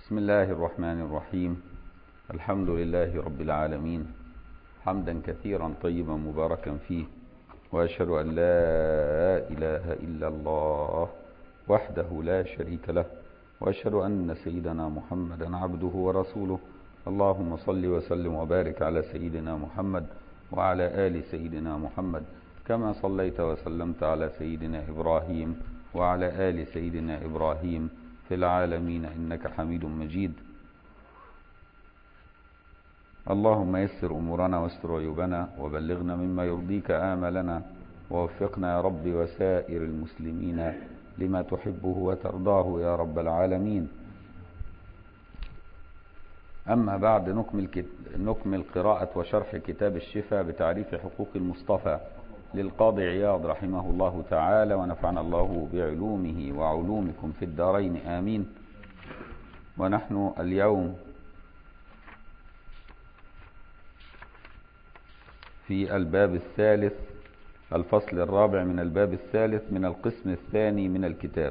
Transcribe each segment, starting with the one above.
بسم الله الرحمن الرحيم. الحمد لله رب العالمين، حمدا كثيرا طيبا مباركا فيه، وأشهد أن لا إله إلا الله وحده لا شريك له، وأشهد أن سيدنا محمدا عبده ورسوله. اللهم صل وسلم وبارك على سيدنا محمد وعلى آل سيدنا محمد، كما صليت وسلمت على سيدنا إبراهيم وعلى آل سيدنا إبراهيم في العالمين إنك حميد مجيد. اللهم يسر أمورنا واستر عيوبنا وبلغنا مما يرضيك آملنا، ووفقنا يا رب وسائر المسلمين لما تحبه وترضاه يا رب العالمين. أما بعد، نكمل قراءة وشرح كتاب الشفاء بتعريف حقوق المصطفى للقاضي عياض رحمه الله تعالى، ونفعنا الله بعلومه وعلومكم في الدارين آمين. ونحن اليوم في الباب الثالث، الفصل الرابع من الباب الثالث من القسم الثاني من الكتاب،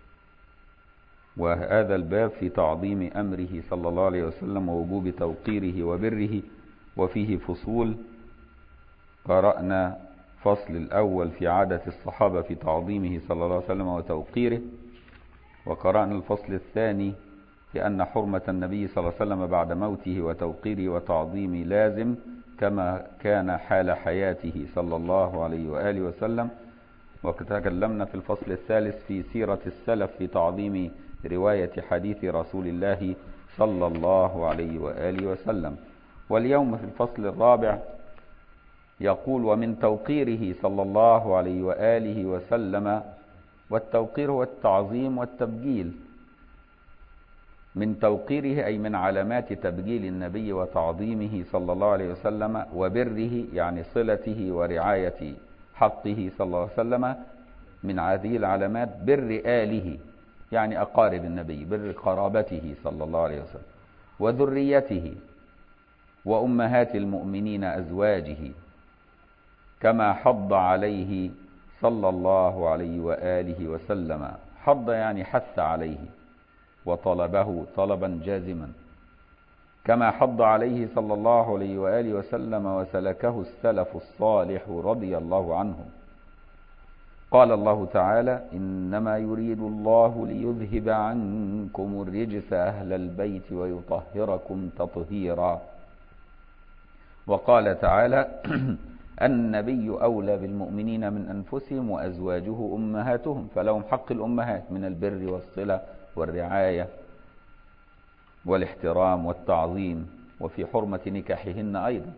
وهذا الباب في تعظيم أمره صلى الله عليه وسلم ووجوب توقيره وبره، وفيه فصول. قرأنا فصل الأول في عادة الصحابة في تعظيمه صلى الله عليه وسلم وتوقيره، وقرأنا الفصل الثاني بأن حرمة النبي صلى الله عليه وسلم بعد موته وتوقيره وتعظيمه لازم كما كان حال حياته صلى الله عليه وآله وسلم. وتكلمنا في الفصل الثالث في سيرة السلف في تعظيم رواية حديث رسول الله صلى الله عليه وآله وسلم. واليوم في الفصل الرابع يقول: ومن توقيره صلى الله عليه وآله وسلم، والتوقير هو التعظيم والتبجيل. من توقيره أي من علامات تبجيل النبي وتعظيمه صلى الله عليه وسلم، وبره يعني صلته ورعاية حقه صلى الله عليه وسلم. من هذه العلامات بر آله يعني أقارب النبي، بر قرابته صلى الله عليه وسلم، وذريته وأمهات المؤمنين أزواجه، كما حض عليه صلى الله عليه وآله وسلم. حض يعني حث عليه وطلبه طلبا جازما، كما حض عليه صلى الله عليه وآله وسلم وسلكه السلف الصالح رضي الله عنهم. قال الله تعالى: إنما يريد الله ليذهب عنكم الرجس أهل البيت ويطهركم تطهيرا. وقال تعالى: النبي أولى بالمؤمنين من أنفسهم وأزواجه أمهاتهم، فلهم حق الأمهات من البر والصلة والرعاية والاحترام والتعظيم، وفي حرمة نكاحهن أيضا.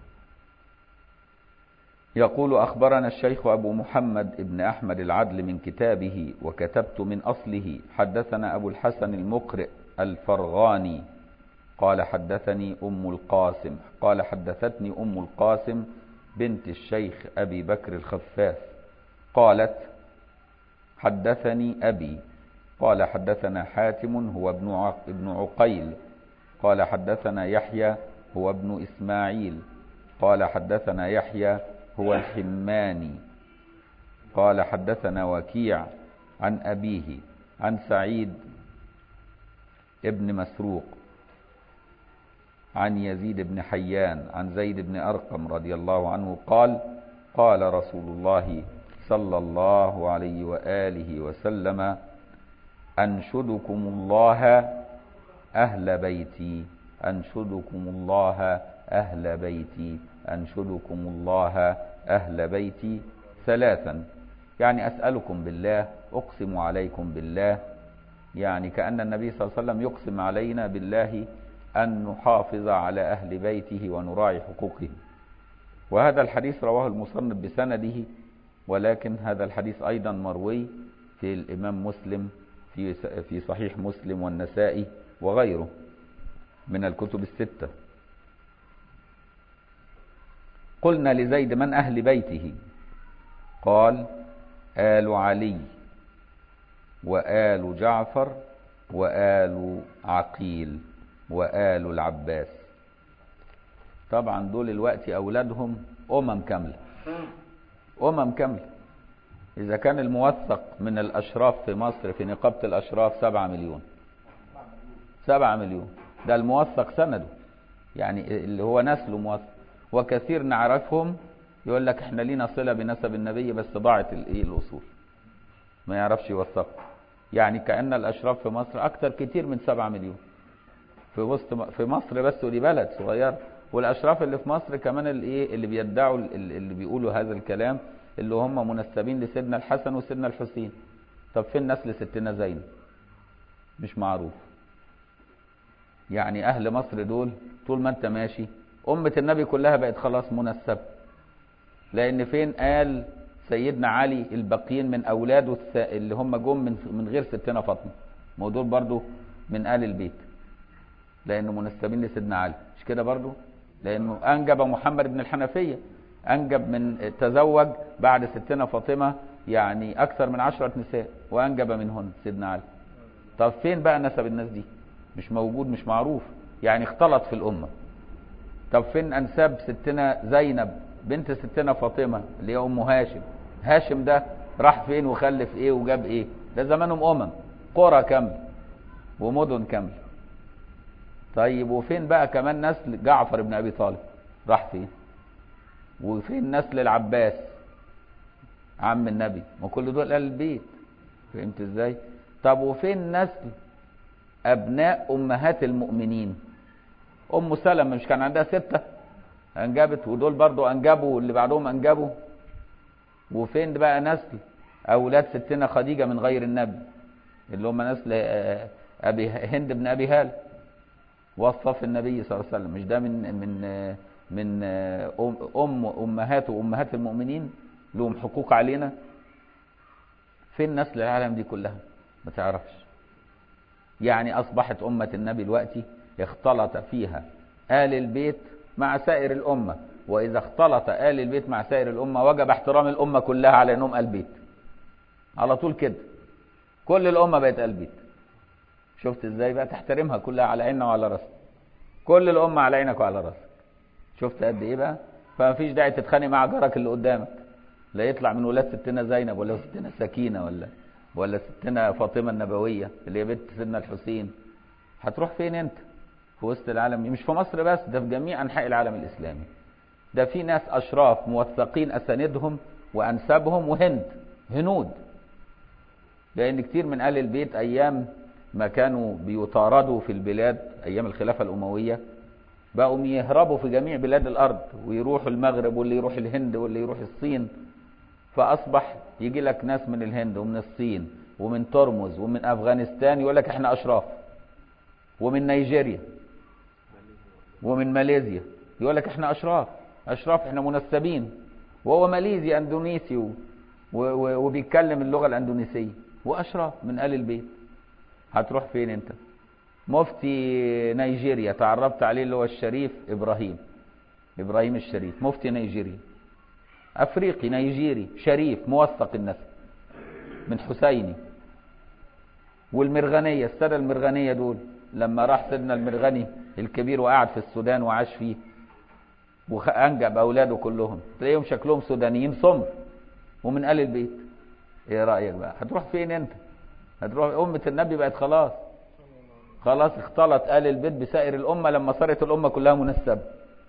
يقول: أخبرنا الشيخ أبو محمد ابن أحمد العدل من كتابه وكتبت من أصله. حدثنا أبو الحسن المقرئ الفرغاني قال: حدثني أم القاسم قال: حدثتني أم القاسم بنت الشيخ أبي بكر الخفاف قالت: حدثني أبي قال: حدثنا حاتم هو ابن عقيل قال: حدثنا يحيى هو ابن إسماعيل قال: حدثنا يحيى هو الحماني قال: حدثنا وكيع عن أبيه عن سعيد ابن مسروق عن يزيد بن حيان عن زيد بن أرقم رضي الله عنه قال: قال رسول الله صلى الله عليه وآله وسلم: أنشدكم الله أهل بيتي، أنشدكم الله أهل بيتي، أنشدكم الله أهل بيتي ثلاثا، يعني أسألكم بالله، أقسم عليكم بالله، يعني كأن النبي صلى الله عليه وسلم يقسم علينا بالله أن نحافظ على أهل بيته ونراعي حقوقهم. وهذا الحديث رواه المصنف بسنده، ولكن هذا الحديث أيضا مروي في الإمام مسلم في صحيح مسلم والنسائي وغيره من الكتب الستة. قلنا لزيد: من أهل بيته؟ قال: آل علي وآل جعفر وآل عقيل وآل العباس. طبعا دول الوقت أولادهم كاملة، كاملة. إذا كان الموثق من الأشراف في مصر في نقابة الأشراف 7 مليون، 7 مليون، ده الموثق سنده، يعني اللي هو نسله موثق. وكثير نعرفهم يقول لك احنا لينا صلة بنسب النبي بس ضاعت الاصول، ما يعرفش يوثق. يعني كأن الاشراف في مصر اكتر كتير من 7 مليون في وسط في مصر بس، ودي بلد صغير. والاشراف اللي في مصر كمان اللي بيدعوا اللي بيقولوا هذا الكلام اللي هم منسبين لسيدنا الحسن وسيدنا الحسين. طب فين نسل ستنا زينب؟ مش معروف. يعني اهل مصر دول طول ما انت ماشي امة النبي كلها بقت خلاص منسبة، لان فين قال سيدنا علي الباقيين من اولاده اللي هم جم من غير ستنا فاطمة؟ ما دول برضو من آل البيت، لانه منسبين لسيدنا علي، مش كده برضو؟ لانه انجب محمد بن الحنفية، انجب من تزوج بعد ستنا فاطمة يعني اكثر من 10 نساء وانجب منهن سيدنا علي. طب فين بقى نسب الناس دي؟ مش موجود، مش معروف، يعني اختلط في الامة. طب فين انساب ستنا زينب بنت ستنا فاطمة اللي هي ام هاشم؟ هاشم ده راح فين وخلف ايه وجاب ايه؟ ده زمانهم قرى كامل ومدن كامل. طيب وفين بقى كمان نسل جعفر بن ابي طالب؟ راح فين؟ وفين نسل العباس عم النبي؟ ما كل دول آل البيت. فهمت ازاي؟ طب وفين نسل ابناء امهات المؤمنين؟ ام سلمة مش كان عندها 6 انجبت، ودول برضو انجبوا واللي بعدهم انجبوا. وفين بقى نسل اولاد ستنا خديجة من غير النبي اللي هم نسل ابي هند بن ابي هالة وصف النبي صلى الله عليه وسلم؟ مش ده من امهات وامهات المؤمنين لهم حقوق علينا؟ فين نسل العالم دي كلها؟ ما تعرفش. يعني اصبحت امة النبي دلوقتي اختلط فيها آل البيت مع سائر الامة، واذا اختلط آل البيت مع سائر الامة وجب احترام الامة كلها على انهم آل بيت على طول كده. كل الامة بقت آل بيت. شفت ازاي بقى؟ تحترمها كلها على عيننا وعلى راسنا، كل الامة على عينك وعلى راسك. شفت قد ايه بقى؟ فما فيش داعي تتخانق مع جارك اللي قدامك، لا يطلع من ولاد ستنا زينب ولا ستنا سكينة ولا ستنا فاطمة النبوية اللي هي بنت سيدنا الحسين. هتروح فين انت في وسط العالم؟ مش في مصر بس، ده في جميع انحاء العالم الاسلامي. ده في ناس اشراف موثقين اساندهم وانسابهم هنود. لان كتير من آل البيت ايام ما كانوا بيطاردوا في البلاد ايام الخلافة الاموية بقوا يهربوا في جميع بلاد الارض ويروحوا المغرب واللي يروح الهند واللي يروح الصين. فاصبح يجي لك ناس من الهند ومن الصين ومن ترمز ومن افغانستان يقول لك احنا اشراف، ومن نيجيريا ومن ماليزيا يقول لك احنا اشراف احنا منسبين، وهو ماليزي اندونيسي وبيتكلم اللغة الاندونيسية واشراف من آل البيت. هتروح فين انت؟ مفتي نيجيريا تعرفت عليه اللي هو الشريف ابراهيم الشريف، مفتي نيجيريا، افريقي نيجيري شريف موثق النسب من حسيني. والمرغنية السادة المرغنية دول لما راح سيدنا المرغني الكبير وقعد في السودان وعاش فيه وانجب اولاده كلهم تلاقيهم شكلهم سودانيين سمر ومن آل البيت. ايه رأيك بقى؟ هتروح فين انت؟ هتروح أمة النبي بقت خلاص اختلط آل البيت بسائر الأمة لما صارت الأمة كلها منسبة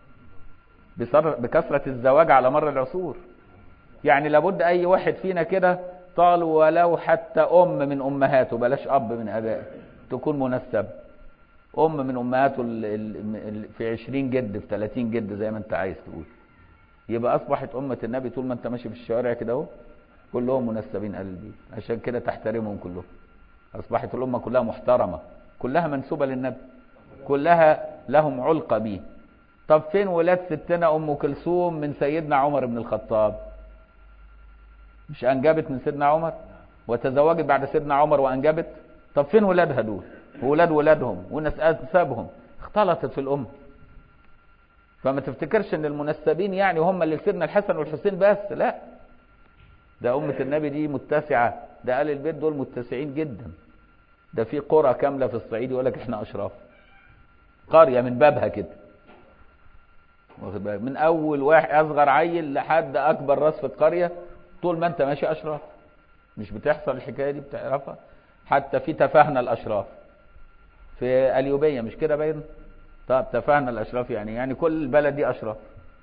بكثرة الزواج على مر العصور. يعني لابد أي واحد فينا كده طال ولو حتى من أمهاته، بلاش أب من أبائه، تكون منسبة. من أمهاته في 20 جد في 30 جد زي ما أنت عايز تقول. يبقى أصبحت أمة النبي طول ما أنت ماشي في الشوارع كده اهو كلهم منسبين آل البيت، عشان كده تحترمهم كلهم. أصبحت الأمة كلها محترمة، كلها منسوبة للنبي، كلها لهم علقة به. طب فين ولاد ستنا أم كلثوم من سيدنا عمر بن الخطاب؟ مش أنجبت من سيدنا عمر وتزوجت بعد سيدنا عمر وأنجبت؟ طب فين ولادها دول ولادهم وناس أنسابهم؟ اختلطت في الأمة. فما تفتكرش ان المنسبين يعني هم اللي سيدنا الحسن والحسين بس، لا، ده أمة النبي دي متسعة، ده آل البيت دول متسعين جدا. ده في قرى كاملة في الصعيد يقول لك احنا أشراف، قرية من بابها كده، واخد بالك؟ من أول واحد أصغر عيل لحد أكبر راس في القرية طول ما أنت ماشي أشراف. مش بتحصل الحكاية دي؟ بتعرفها؟ حتى في تفاهنا الأشراف في اليوبية، مش كده باين؟ طب اتفقنا الاشراف يعني كل البلد دي اشراف،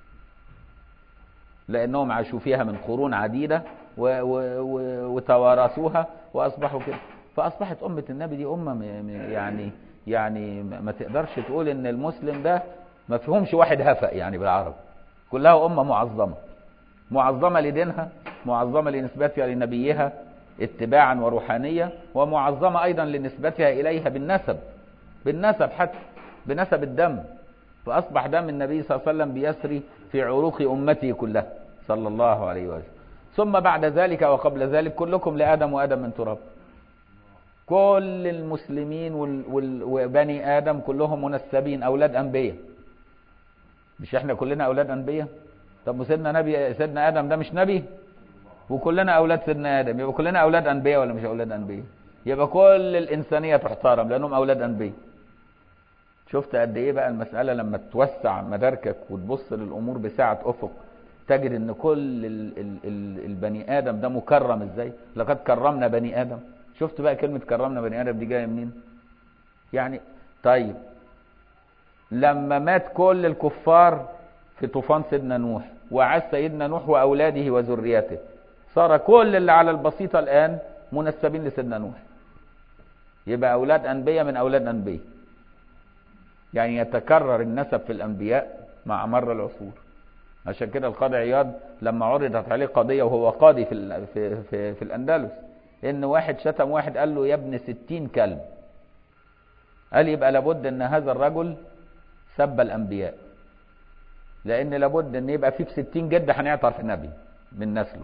لانهم عاشوا فيها من قرون عديدة وتوارثوها واصبحوا كده. فاصبحت امة النبي دي امة يعني ما تقدرش تقول ان المسلم ده ما فيهمش واحد هفق يعني بالعربي، كلها امة معظمة، معظمة لدينها، معظمة لنسبتها لنبيها اتباعا وروحانية، ومعظمة ايضا لنسبتها اليها بالنسب حتى بنسب الدم. فاصبح دم النبي صلى الله عليه وسلم بيسري في عروق امته كلها صلى الله عليه وسلم. ثم بعد ذلك وقبل ذلك كلكم لآدم وآدم من تراب. كل المسلمين وبني آدم كلهم منسبين أولاد أنبياء. مش احنا كلنا أولاد أنبياء؟ طب سيدنا آدم ده مش نبي؟ وكلنا أولاد سيدنا آدم، يبقى كلنا أولاد أنبياء ولا مش أولاد أنبياء؟ يبقى كل الإنسانية تحترم لأنهم أولاد أنبياء. شفت قد إيه بقى المسألة لما توسع مداركك وتبص للأمور بسعة أفق، تجد ان كل البني ادم ده مكرم ازاي. لقد كرمنا بني ادم. شفت بقى كلمة كرمنا بني ادم دي جاية منين يعني؟ طيب لما مات كل الكفار في طوفان سيدنا نوح وعاش سيدنا نوح واولاده وذريته، صار كل اللي على البسيطة الان منسبين لسيدنا نوح. يبقى اولاد انبياء من اولاد انبياء، يعني يتكرر النسب في الانبياء مع مر العصور. عشان كده القاضي عياض لما عرضت عليه قضية وهو قاضي في الأندلس، إن واحد شتم واحد قال له يا ابن 60 كلب، قال يبقى لابد إن هذا الرجل سب الأنبياء، لأن لابد إن يبقى فيه 60 جد هنعترف النبي من نسله،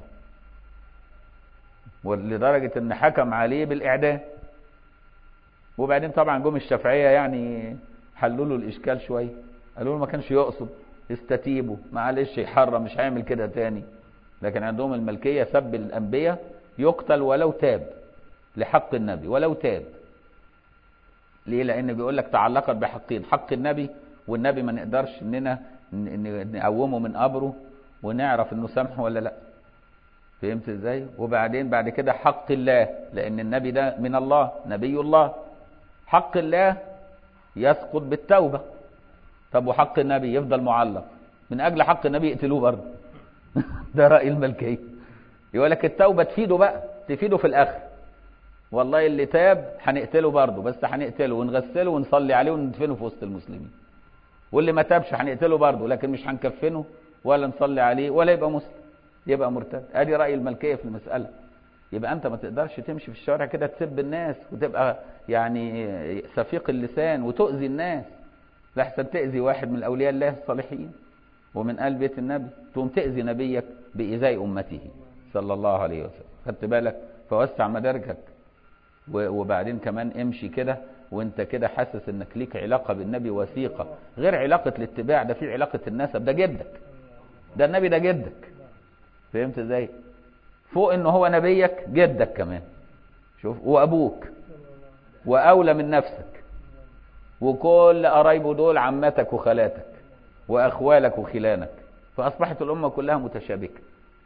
ولدرجة إن حكم عليه بالإعدام. وبعدين طبعا جم الشافعية يعني حلوا له الإشكال شوية، قالوا له ما كانش يقصد، استتيبوا معلش يحرم مش هيعمل كده تاني. لكن عندهم الملكية سب الأنبياء يقتل ولو تاب لحق النبي، ولو تاب. ليه؟ لأن بيقول لك تعلقت بحقين، حق النبي، والنبي ما نقدرش إننا نقومه من قبره ونعرف إنه سامحه ولا لأ. فهمت إزاي؟ وبعدين بعد كده حق الله، لأن النبي ده من الله نبي الله، حق الله يسقط بالتوبة. طب وحق النبي يفضل معلق، من أجل حق النبي يقتلوه برضه. ده رأي الملكية. يقول لك التوبة تفيده بقى، تفيده في الآخر. والله اللي تاب هنقتله برضه، بس هنقتله ونغسله ونصلي عليه وندفنه في وسط المسلمين. واللي ما تابش هنقتله برضه، لكن مش هنكفنه ولا نصلي عليه ولا يبقى مسلم، يبقى مرتد. ادي رأي الملكية في المسألة. يبقى أنت ما تقدرش تمشي في الشارع كده تسب الناس وتبقى يعني سفيق اللسان وتؤذي الناس، لحسن تأذي واحد من أولياء الله الصالحين ومن آل بيت النبي، تقوم تأذي نبيك بإيذاء أمته صلى الله عليه وسلم. خدت بالك؟ فوسع مداركك. وبعدين كمان امشي كده وانت كده حاسس انك ليك علاقة بالنبي وثيقة، غير علاقة الاتباع، ده في علاقة النسب، ده جدك، ده النبي ده جدك. فهمت ازاي؟ فوق انه هو نبيك جدك كمان، شوف، وابوك واولى من نفسك، وكل قرايبه دول عمتك وخالاتك واخوالك وخلانك. فاصبحت الامه كلها متشابكه.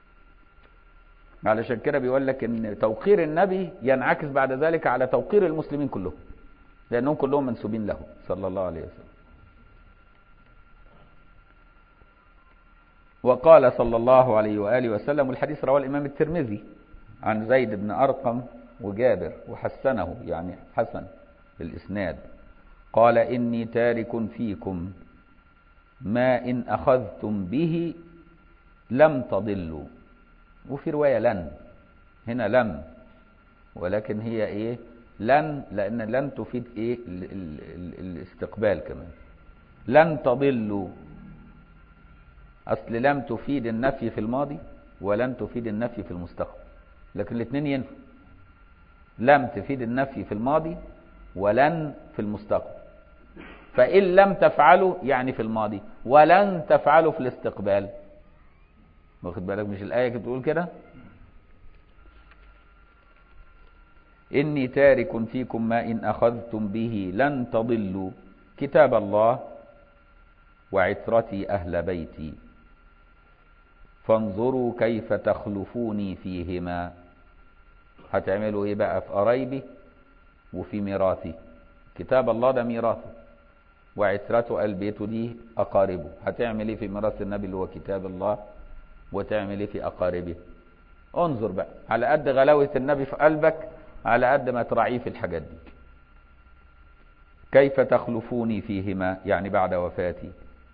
علشان كده بيقول لك ان توقير النبي ينعكس بعد ذلك على توقير المسلمين كلهم، لانهم كلهم منسوبين له صلى الله عليه وسلم. وقال صلى الله عليه واله وسلم، والحديث رواه الامام الترمذي عن زيد بن ارقم وجابر وحسنه، يعني حسن الاسناد، قال إني تارك فيكم ما إن أخذتم به لم تضلوا. وفي رواية لن، هنا لم، ولكن هي إيه؟ لن، لأن لن تفيد إيه؟ الاستقبال كمان. لن تضلوا، أصل لم تفيد النفي في الماضي ولن تفيد النفي في المستقبل، لكن الاثنين ينفوا. لم تفيد النفي في الماضي ولن في المستقبل. فإن لم تفعلوا يعني في الماضي، ولن تفعلوا في الاستقبال. واخد بالك؟ مش الآية بتقول كده؟ إني تارك فيكم ما إن أخذتم به لن تضلوا كتاب الله وعترتي أهل بيتي فانظروا كيف تخلفوني فيهما. هتعملوا إيه بقى في قرايبي وفي ميراثي؟ كتاب الله ده ميراثه، وعترته آل بيته دي أقاربه. هتعمل ايه في ميراث النبي اللي هو كتاب الله، وتعمل ايه في أقاربه؟ انظر بقى، على قد غلاوة النبي في قلبك على قد ما تراعيه في الحاجات دي. كيف تخلفوني فيهما، يعني بعد وفاتي.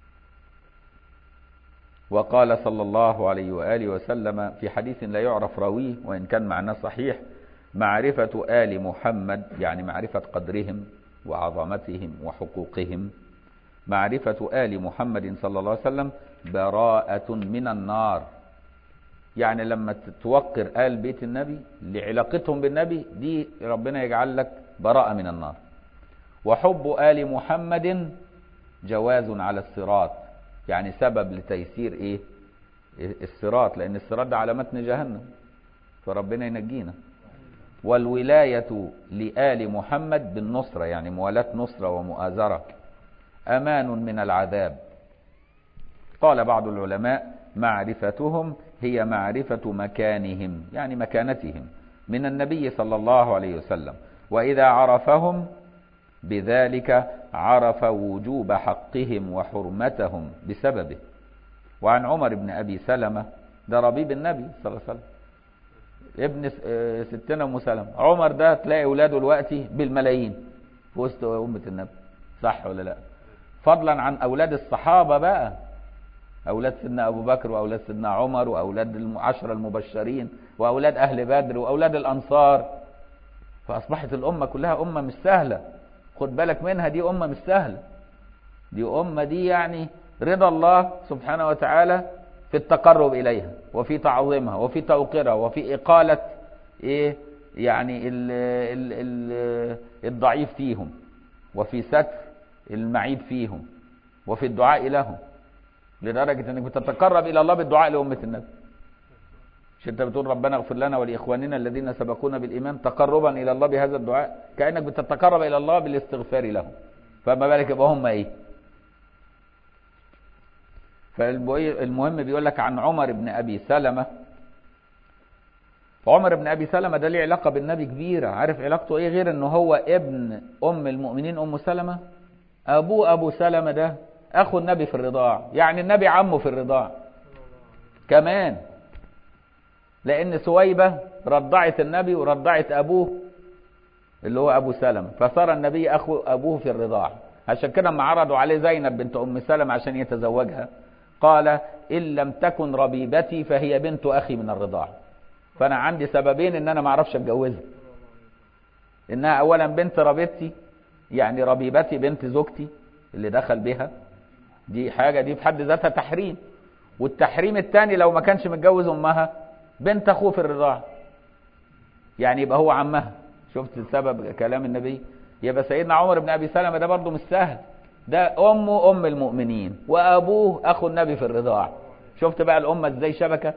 وقال صلى الله عليه وآله وسلم في حديث لا يعرف راويه وإن كان معناه صحيح: معرفة آل محمد، يعني معرفة قدرهم وعظمتهم وحقوقهم، معرفة آل محمد صلى الله عليه وسلم براءة من النار. يعني لما توقر آل بيت النبي لعلاقتهم بالنبي دي، ربنا يجعل لك براءة من النار. وحب آل محمد جواز على الصراط، يعني سبب لتيسير ايه الصراط، لان الصراط ده على متن جهنم، فربنا ينجينا. والولاية لآل محمد بالنصرة، يعني موالاة نصرة ومؤازرة، أمان من العذاب. قال بعض العلماء: معرفتهم هي معرفة مكانهم، يعني مكانتهم من النبي صلى الله عليه وسلم، وإذا عرفهم بذلك عرف وجوب حقهم وحرمتهم بسببه. وعن عمر بن أبي سلمة، ده ربيب النبي صلى الله عليه وسلم، ابن ستنا أم سلمة. عمر ده تلاقي أولاده دلوقتي بالملايين في وسط أمة النبي، صح ولا لا؟ فضلا عن أولاد الصحابة بقى، أولاد سيدنا أبو بكر وأولاد سيدنا عمر وأولاد العشرة المبشرين وأولاد أهل بدر وأولاد الأنصار. فأصبحت الأمة كلها أمة مش سهلة، خد بالك منها، دي أمة مش سهلة، دي أمة دي يعني رضا الله سبحانه وتعالى في التقرب إليها وفي تعظيمها وفي توقيرها وفي إقالة إيه يعني الضعيف فيهم، وفي ستر المعيب فيهم، وفي الدعاء لهم، لدرجة أنك بتتقرب إلى الله بالدعاء لأمة النبي. مش أنت بتقول ربنا اغفر لنا ولإخواننا الذين سبقونا بالإيمان، تقربا إلى الله بهذا الدعاء، كأنك بتتقرب إلى الله بالاستغفار لهم، فما بالك يبقى هم إيه؟ فالمهم بيقول لك عن عمر بن أبي سلمة. عمر بن أبي سلمة ده ليه علاقة بالنبي كبيرة. عارف علاقته إيه غير أنه هو ابن أم المؤمنين أم سلمة؟ أبوه أبو سلمة ده أخو النبي في الرضاع، يعني النبي عمه في الرضاع كمان، لأن سويبة رضعت النبي ورضعت أبوه اللي هو أبو سلمة، فصار النبي أخو أبوه في الرضاع. عشان كده لما عرضوا عليه زينب بنت أم سلمة عشان يتزوجها، قال: إن لم تكن ربيبتي فهي بنت أخي من الرضاع. فأنا عندي سببين إن أنا ما أعرفش أتجوزها: إنها أولا بنت ربيبتي، يعني ربيبتي بنت زوجتي اللي دخل بها، دي حاجة دي في حد ذاتها تحريم. والتحريم الثاني لو ما كانش متجوز أمها، بنت أخوه في الرضاع، يعني يبقى هو عمها. شفت سبب كلام النبي؟ يبقى سيدنا عمر بن أبي سلمة ده برضه مش سهل، ده أمه أم المؤمنين وأبوه أخو النبي في الرضاع. شفت بقى الأمة إزاي شبكة.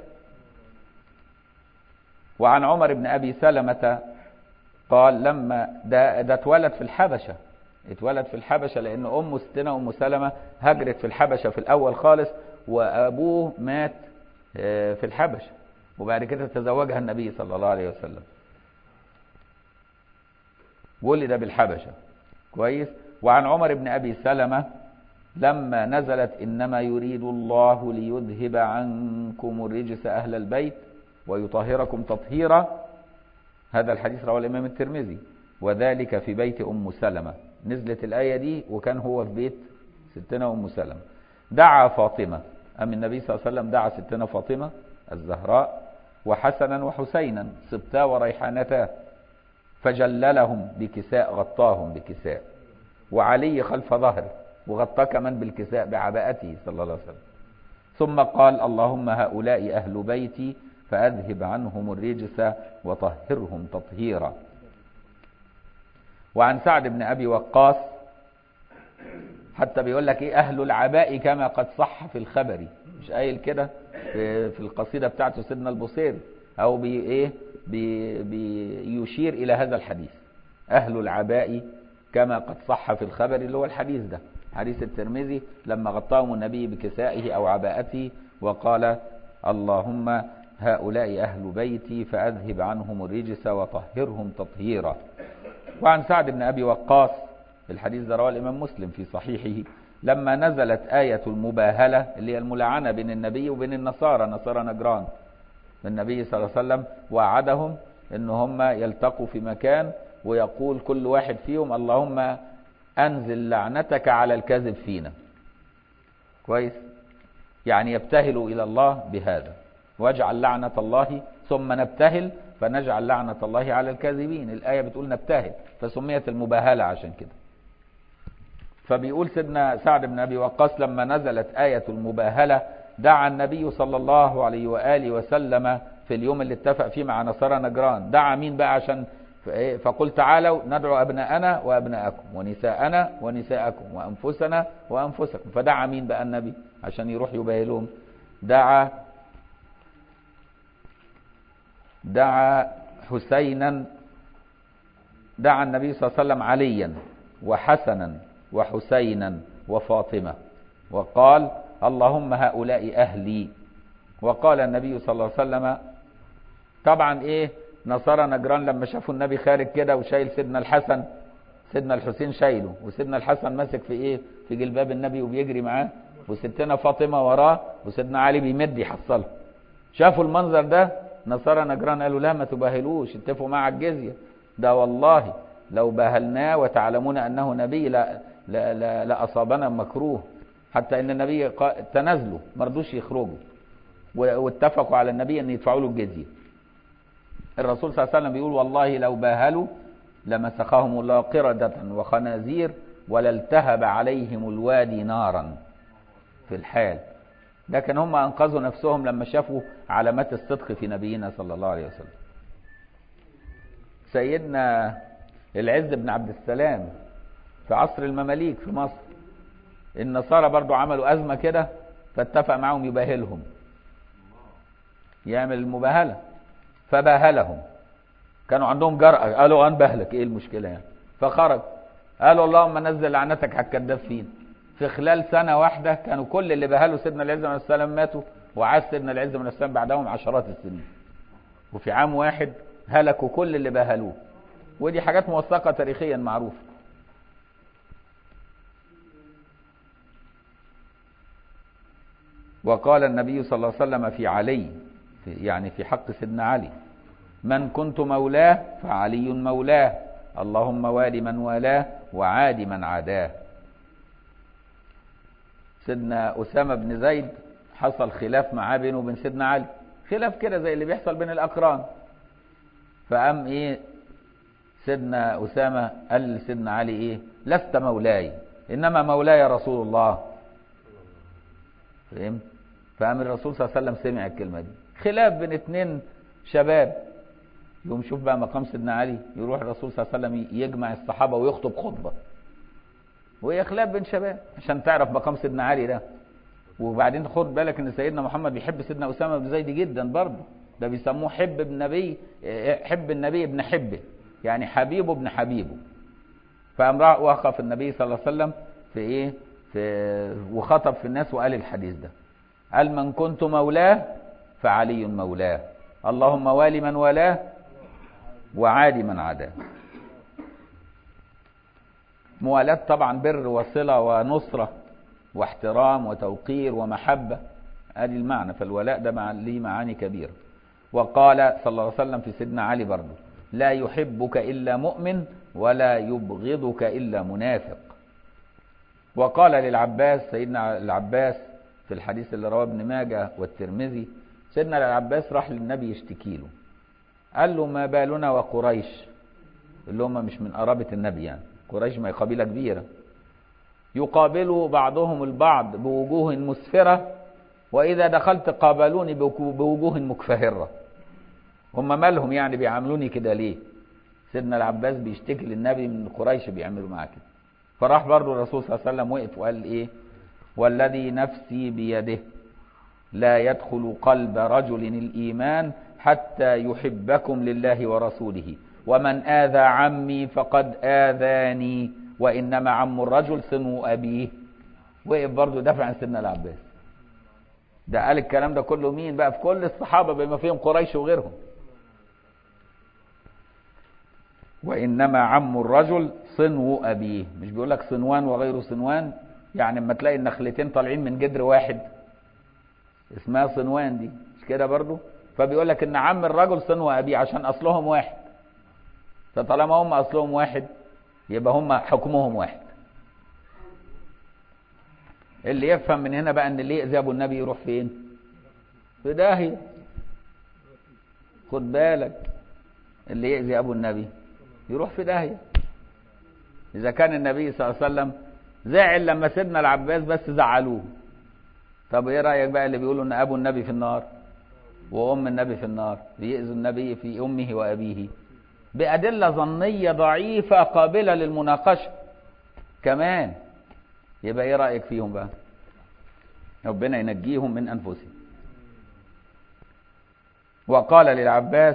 وعن عمر بن أبي سلمة قال: لما ده اتولد في الحبشة، اتولد في الحبشة لأن أمه ستنا أم سلمة هجرت في الحبشة في الأول خالص، وأبوه مات في الحبشة، وبعد كده تزوجها النبي صلى الله عليه وسلم، ولد بالحبشة. كويس. وعن عمر بن أبي سلمة لما نزلت: إنما يريد الله ليذهب عنكم الرجس أهل البيت ويطهركم تطهيرا، هذا الحديث رواه الإمام الترمذي، وذلك في بيت أم سلمة. نزلت الآية دي وكان هو في بيت ستنا أم سلمة. دعا فاطمة، أم النبي صلى الله عليه وسلم دعا ستنا فاطمة الزهراء وحسنا وحسينا سبتا وريحانتا، فجللهم بكساء، غطاهم بكساء، وعلي خلف ظهره وغطاه كمان بالكساء بعباءته صلى الله عليه وسلم. ثم قال: اللهم هؤلاء أهل بيتي فأذهب عنهم الرجس وطهرهم تطهيرا. وعن سعد بن أبي وقاص، حتى بيقول لك إيه: أهل العباء كما قد صح في الخبر، مش قايل كده في القصيدة بتاعته سيدنا البصيري، أو بيشير إلى هذا الحديث: أهل العباء كما قد صح في الخبر، اللي هو الحديث ده حديث الترمذي لما غطاهم النبي بكسائه أو عباءته وقال: اللهم هؤلاء أهل بيتي فأذهب عنهم الرجس وطهرهم تطهيرا. وعن سعد بن أبي وقاص الحديث ده رواه الإمام مسلم في صحيحه، لما نزلت آية المباهلة اللي هي الملاعنة بين النبي وبين النصارى، نصارى نجران. النبي صلى الله عليه وسلم وعدهم ان هم يلتقوا في مكان ويقول كل واحد فيهم اللهم انزل لعنتك على الكاذب فينا. كويس؟ يعني يبتهلوا الى الله بهذا، واجعل لعنة الله، ثم نبتهل فنجعل لعنة الله على الكاذبين. الآية بتقول نبتهل، فسميت المباهلة عشان كده. فبيقول سيدنا سعد بن أبي وقاص لما نزلت آية المباهلة دعا النبي صلى الله عليه وآله وسلم في اليوم اللي اتفق فيه مع نصارى نجران. دعا مين بقى؟ عشان فقل تعالوا ندعو أبناءنا وأبناءكم ونساءنا ونساءكم وأنفسنا وأنفسكم. فدعا مين بقى النبي عشان يروح يباهلهم؟ دعا حسينا، دعا النبي صلى الله عليه وسلم عليا وحسنا وحسينا وفاطمة، وقال اللهم هؤلاء أهلي. وقال النبي صلى الله عليه وسلم طبعا نصارى نجران لما شافوا النبي خارج كده وشايل سيدنا الحسن، سيدنا الحسين شايله، وسيدنا الحسن ماسك في في جلباب النبي وبيجري معاه، وستنا فاطمة وراه، وسيدنا علي بيمد يحصله. شافوا المنظر ده نصارى نجران قالوا لا ما تباهلوش، اتفقوا مع الجزية، ده والله لو باهلناه وتعلمون أنه نبي لأصابنا مكروه. حتى ان النبي تنازلوا ما رضوش يخرجوا واتفقوا على النبي ان يدفعوا له الجزيه. الرسول صلى الله عليه وسلم بيقول والله لو باهلوا لمسخهم الله قردة وخنازير ولالتهب عليهم الوادي نارا في الحال. لكن هم انقذوا نفسهم لما شافوا علامات الصدق في نبينا صلى الله عليه وسلم. سيدنا العز بن عبد السلام في عصر المماليك في مصر، النصارى برضو عملوا أزمة كده فاتفق معهم يباهلهم، يعمل المباهلة، فباهلهم. كانوا عندهم جرأة، قالوا هنبهلك، ايه المشكلة يعني؟ فخرج قالوا اللهم نزل لعنتك على الكذاب فين. في خلال سنة واحدة كانوا كل اللي باهلوا سيدنا العز بن السلام ماتوا، وعاش سيدنا العز بن السلام بعدهم عشرات السنين. وفي عام واحد هلكوا كل اللي باهلوه. ودي حاجات موثقة تاريخيا معروفة. وقال النبي صلى الله عليه وسلم في علي، يعني في حق سيدنا علي، من كنت مولاه فعلي مولاه، اللهم وال من والاه وعاد من عاداه. سيدنا أسامة بن زيد حصل خلاف معاه بينه وبين سيدنا علي، خلاف كده زي اللي بيحصل بين الأقران. فقام سيدنا أسامة قال لسيدنا علي لست مولاي إنما مولاي رسول الله. فهمت؟ فقام الرسول صلى الله عليه وسلم سمع الكلمة دي. خلاف بين اتنين شباب، يقوم شوف بقى مقام سيدنا علي، يروح الرسول صلى الله عليه وسلم يجمع الصحابة ويخطب خطبة، وهي خلاف بين شباب عشان تعرف مقام سيدنا علي ده. وبعدين خد بالك ان سيدنا محمد بيحب سيدنا أسامة بن زيد جدا برضه، ده بيسموه حب النبي، حب النبي ابن حبه، يعني حبيبه ابن حبيبه. فقام وقف النبي صلى الله عليه وسلم وخطب في الناس وقال الحديث ده، قال من كنت مولاه فعلي مولاه، اللهم وال من والاه وعاد من عاداه. موالاة طبعا بر وصلة ونصرة واحترام وتوقير ومحبة، ادي المعنى. فالولاء ده ليه معاني كبيرة. وقال صلى الله عليه وسلم في سيدنا علي برضه لا يحبك إلا مؤمن ولا يبغضك إلا منافق. وقال للعباس، سيدنا العباس في الحديث اللي رواه ابن ماجه والترمذي، سيدنا العباس راح للنبي يشتكي له، قال له ما بالنا وقريش، اللي هم مش من قرابة النبي، يعني قريش ما هي قبيلة كبيرة، يقابل بعضهم البعض بوجوه مسفرة وإذا دخلت قابلوني بوجوه مكفهرة. هم مالهم يعني بيعاملوني كده ليه؟ سيدنا العباس بيشتكي للنبي من قريش بيعملوا معاه كده. فراح برضو الرسول صلى الله عليه وسلم وقف وقال والذي نفسي بيده لا يدخل قلب رجل الإيمان حتى يحبكم لله ورسوله، ومن آذى عمي فقد آذاني وإنما عم الرجل سمو أبيه. وقف برضو دافع عن سيدنا العباس. ده قال الكلام ده كله مين بقى؟ في كل الصحابة بما فيهم قريش وغيرهم. وإنما عم الرجل صنو أبيه. مش بيقول لك صنوان وغير صنوان؟ يعني لما تلاقي النخلتين طالعين من جدر واحد اسمها صنوان، دي مش كده برضو؟ فبيقول لك إن عم الرجل صنو أبيه عشان أصلهم واحد. فطالما هم أصلهم واحد يبقى هم حكمهم واحد. اللي يفهم من هنا بقى ان اللي يأذي ابو النبي يروح فين؟ في داهية. خد بالك، اللي يأذي ابو النبي يروح في داهية. اذا كان النبي صلى الله عليه وسلم زعل لما سيدنا العباس بس زعلوه، طب ايه رأيك بقى اللي بيقولوا ان ابو النبي في النار وام النبي في النار، بيأذوا النبي في امه وابيه بأدلة ظنية ضعيفة قابلة للمناقشة كمان؟ يبقى ايه رأيك فيهم بقى؟ ربنا ينجيهم من انفسهم. وقال للعباس،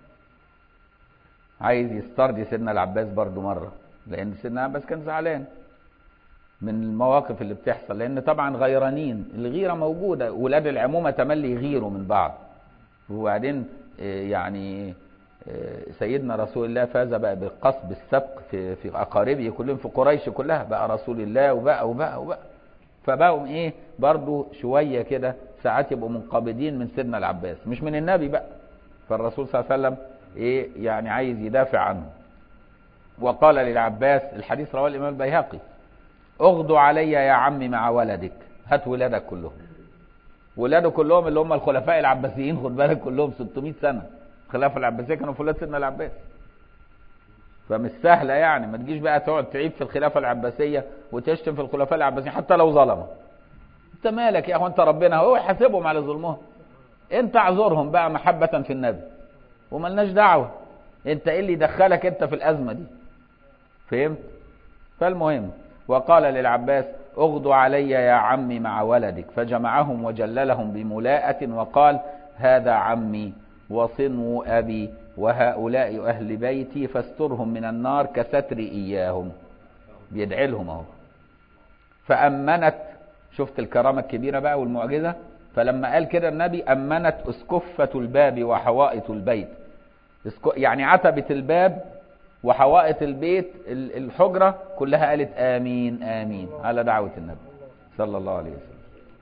عايز يسترضي سيدنا العباس برضو مرة، لان سيدنا العباس كان زعلان من المواقف اللي بتحصل، لان طبعا غيرانين، الغيرة موجودة، ولاد العمومة تملي يغيروا من بعض. وبعدين يعني سيدنا رسول الله فاز بقى بالقصب السبق في اقاربه كلهم، في قريش كلها بقى رسول الله وبقى فبقوا ايه برضو شويه كده ساعات يبقوا منقبضين من سيدنا العباس، مش من النبي بقى. فالرسول صلى الله عليه وسلم ايه يعني عايز يدافع عنه. وقال للعباس، الحديث رواه الامام البيهقي، اغدو علي يا عمي مع ولدك، هات ولادك كلهم. ولاده كلهم اللي هم الخلفاء العباسيين، خد بالك كلهم 600 سنه الخلافه العباسيه كانوا في ولاد سيدنا العباس. فمش سهله يعني، ما تجيش بقى تقعد تعيب في الخلافه العباسيه وتشتم في الخلفاء العباسيين حتى لو ظلموا. انت مالك يا اخوان؟ انت ربنا هو يحاسبهم على ظلمهم، انت اعذرهم بقى محبه في النبي وملناش دعوه. انت ايه اللي دخلك انت في الازمه دي؟ فهمت؟ فالمهم، وقال للعباس اغدو علي يا عمي مع ولدك، فجمعهم وجللهم بملاءة وقال هذا عمي وصنو أبي وهؤلاء أهل بيتي فاسترهم من النار كستري إياهم. بيدعي لهم اهو. فأمنت، شفت الكرامة الكبيرة بقى والمعجزة؟ فلما قال كده النبي أمنت أسكفة الباب وحوائط البيت، يعني عتبة الباب وحوائط البيت الحجرة كلها قالت آمين آمين على دعوة النبي صلى الله عليه وسلم.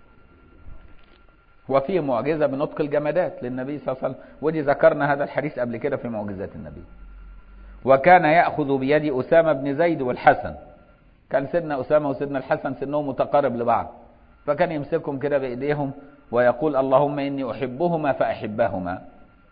وفيه معجزة بنطق الجمادات للنبي صلى الله عليه وسلم، ودي ذكرنا هذا الحديث قبل كده في معجزات النبي. وكان يأخذ بيد أسامة بن زيد والحسن، كان سيدنا أسامة وسيدنا الحسن سنهم متقارب لبعض، فكان يمسكهم كده بإيديهم ويقول اللهم إني أحبهما فأحبهما.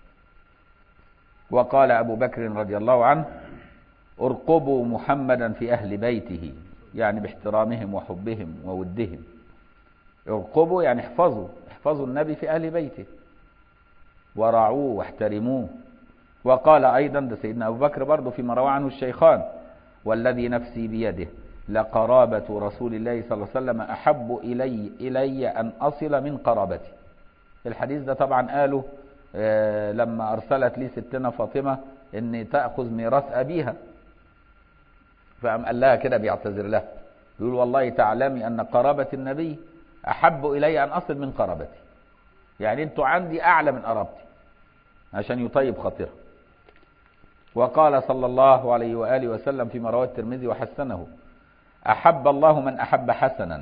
وقال أبو بكر رضي الله عنه ارقبوا محمدا في أهل بيته، يعني باحترامهم وحبهم وودهم. ارقبوا يعني احفظوا النبي في أهل بيته وراعوه واحترموه. وقال أيضا، ده سيدنا أبو بكر برضه فيما روى عنه الشيخان، والذي نفسي بيده لقرابة رسول الله صلى الله عليه وسلم أحب إلي أن أصل من قرابتي. الحديث ده طبعا قاله لما أرسلت لي ستنا فاطمة أن تأخذ ميراث أبيها، فقام قال لها كده بيعتذر لها، يقول والله تعلمي أن قرابة النبي أحب إلي أن أصل من قرابتي، يعني أنتوا عندي أعلى من قرابتي، عشان يطيب خاطرها. وقال صلى الله عليه وآله وسلم فيما رواه الترمذي وحسنه أحب الله من أحب حسنا،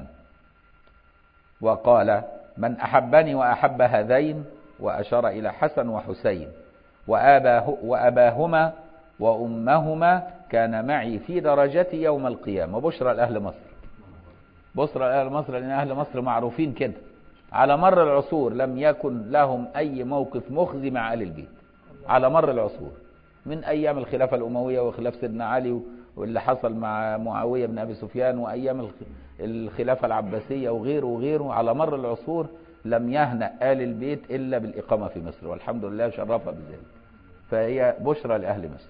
وقال من أحبني وأحب هذين، وأشار إلى حسن وحسين وأباهما وأمهما كان معي في درجتي يوم القيامة. بشرى لأهل مصر، بشرى لأهل مصر، لأن أهل مصر معروفين كده على مر العصور لم يكن لهم أي موقف مخزي مع آل البيت على مر العصور، من أيام الخلافة الأموية وخلاف سيدنا علي واللي حصل مع معاوية بن أبي سفيان وأيام الخلافة العباسية وغيره على مر العصور لم يهنأ آل البيت إلا بالإقامة في مصر، والحمد لله شرفها بذلك. فهي بشرى لأهل مصر.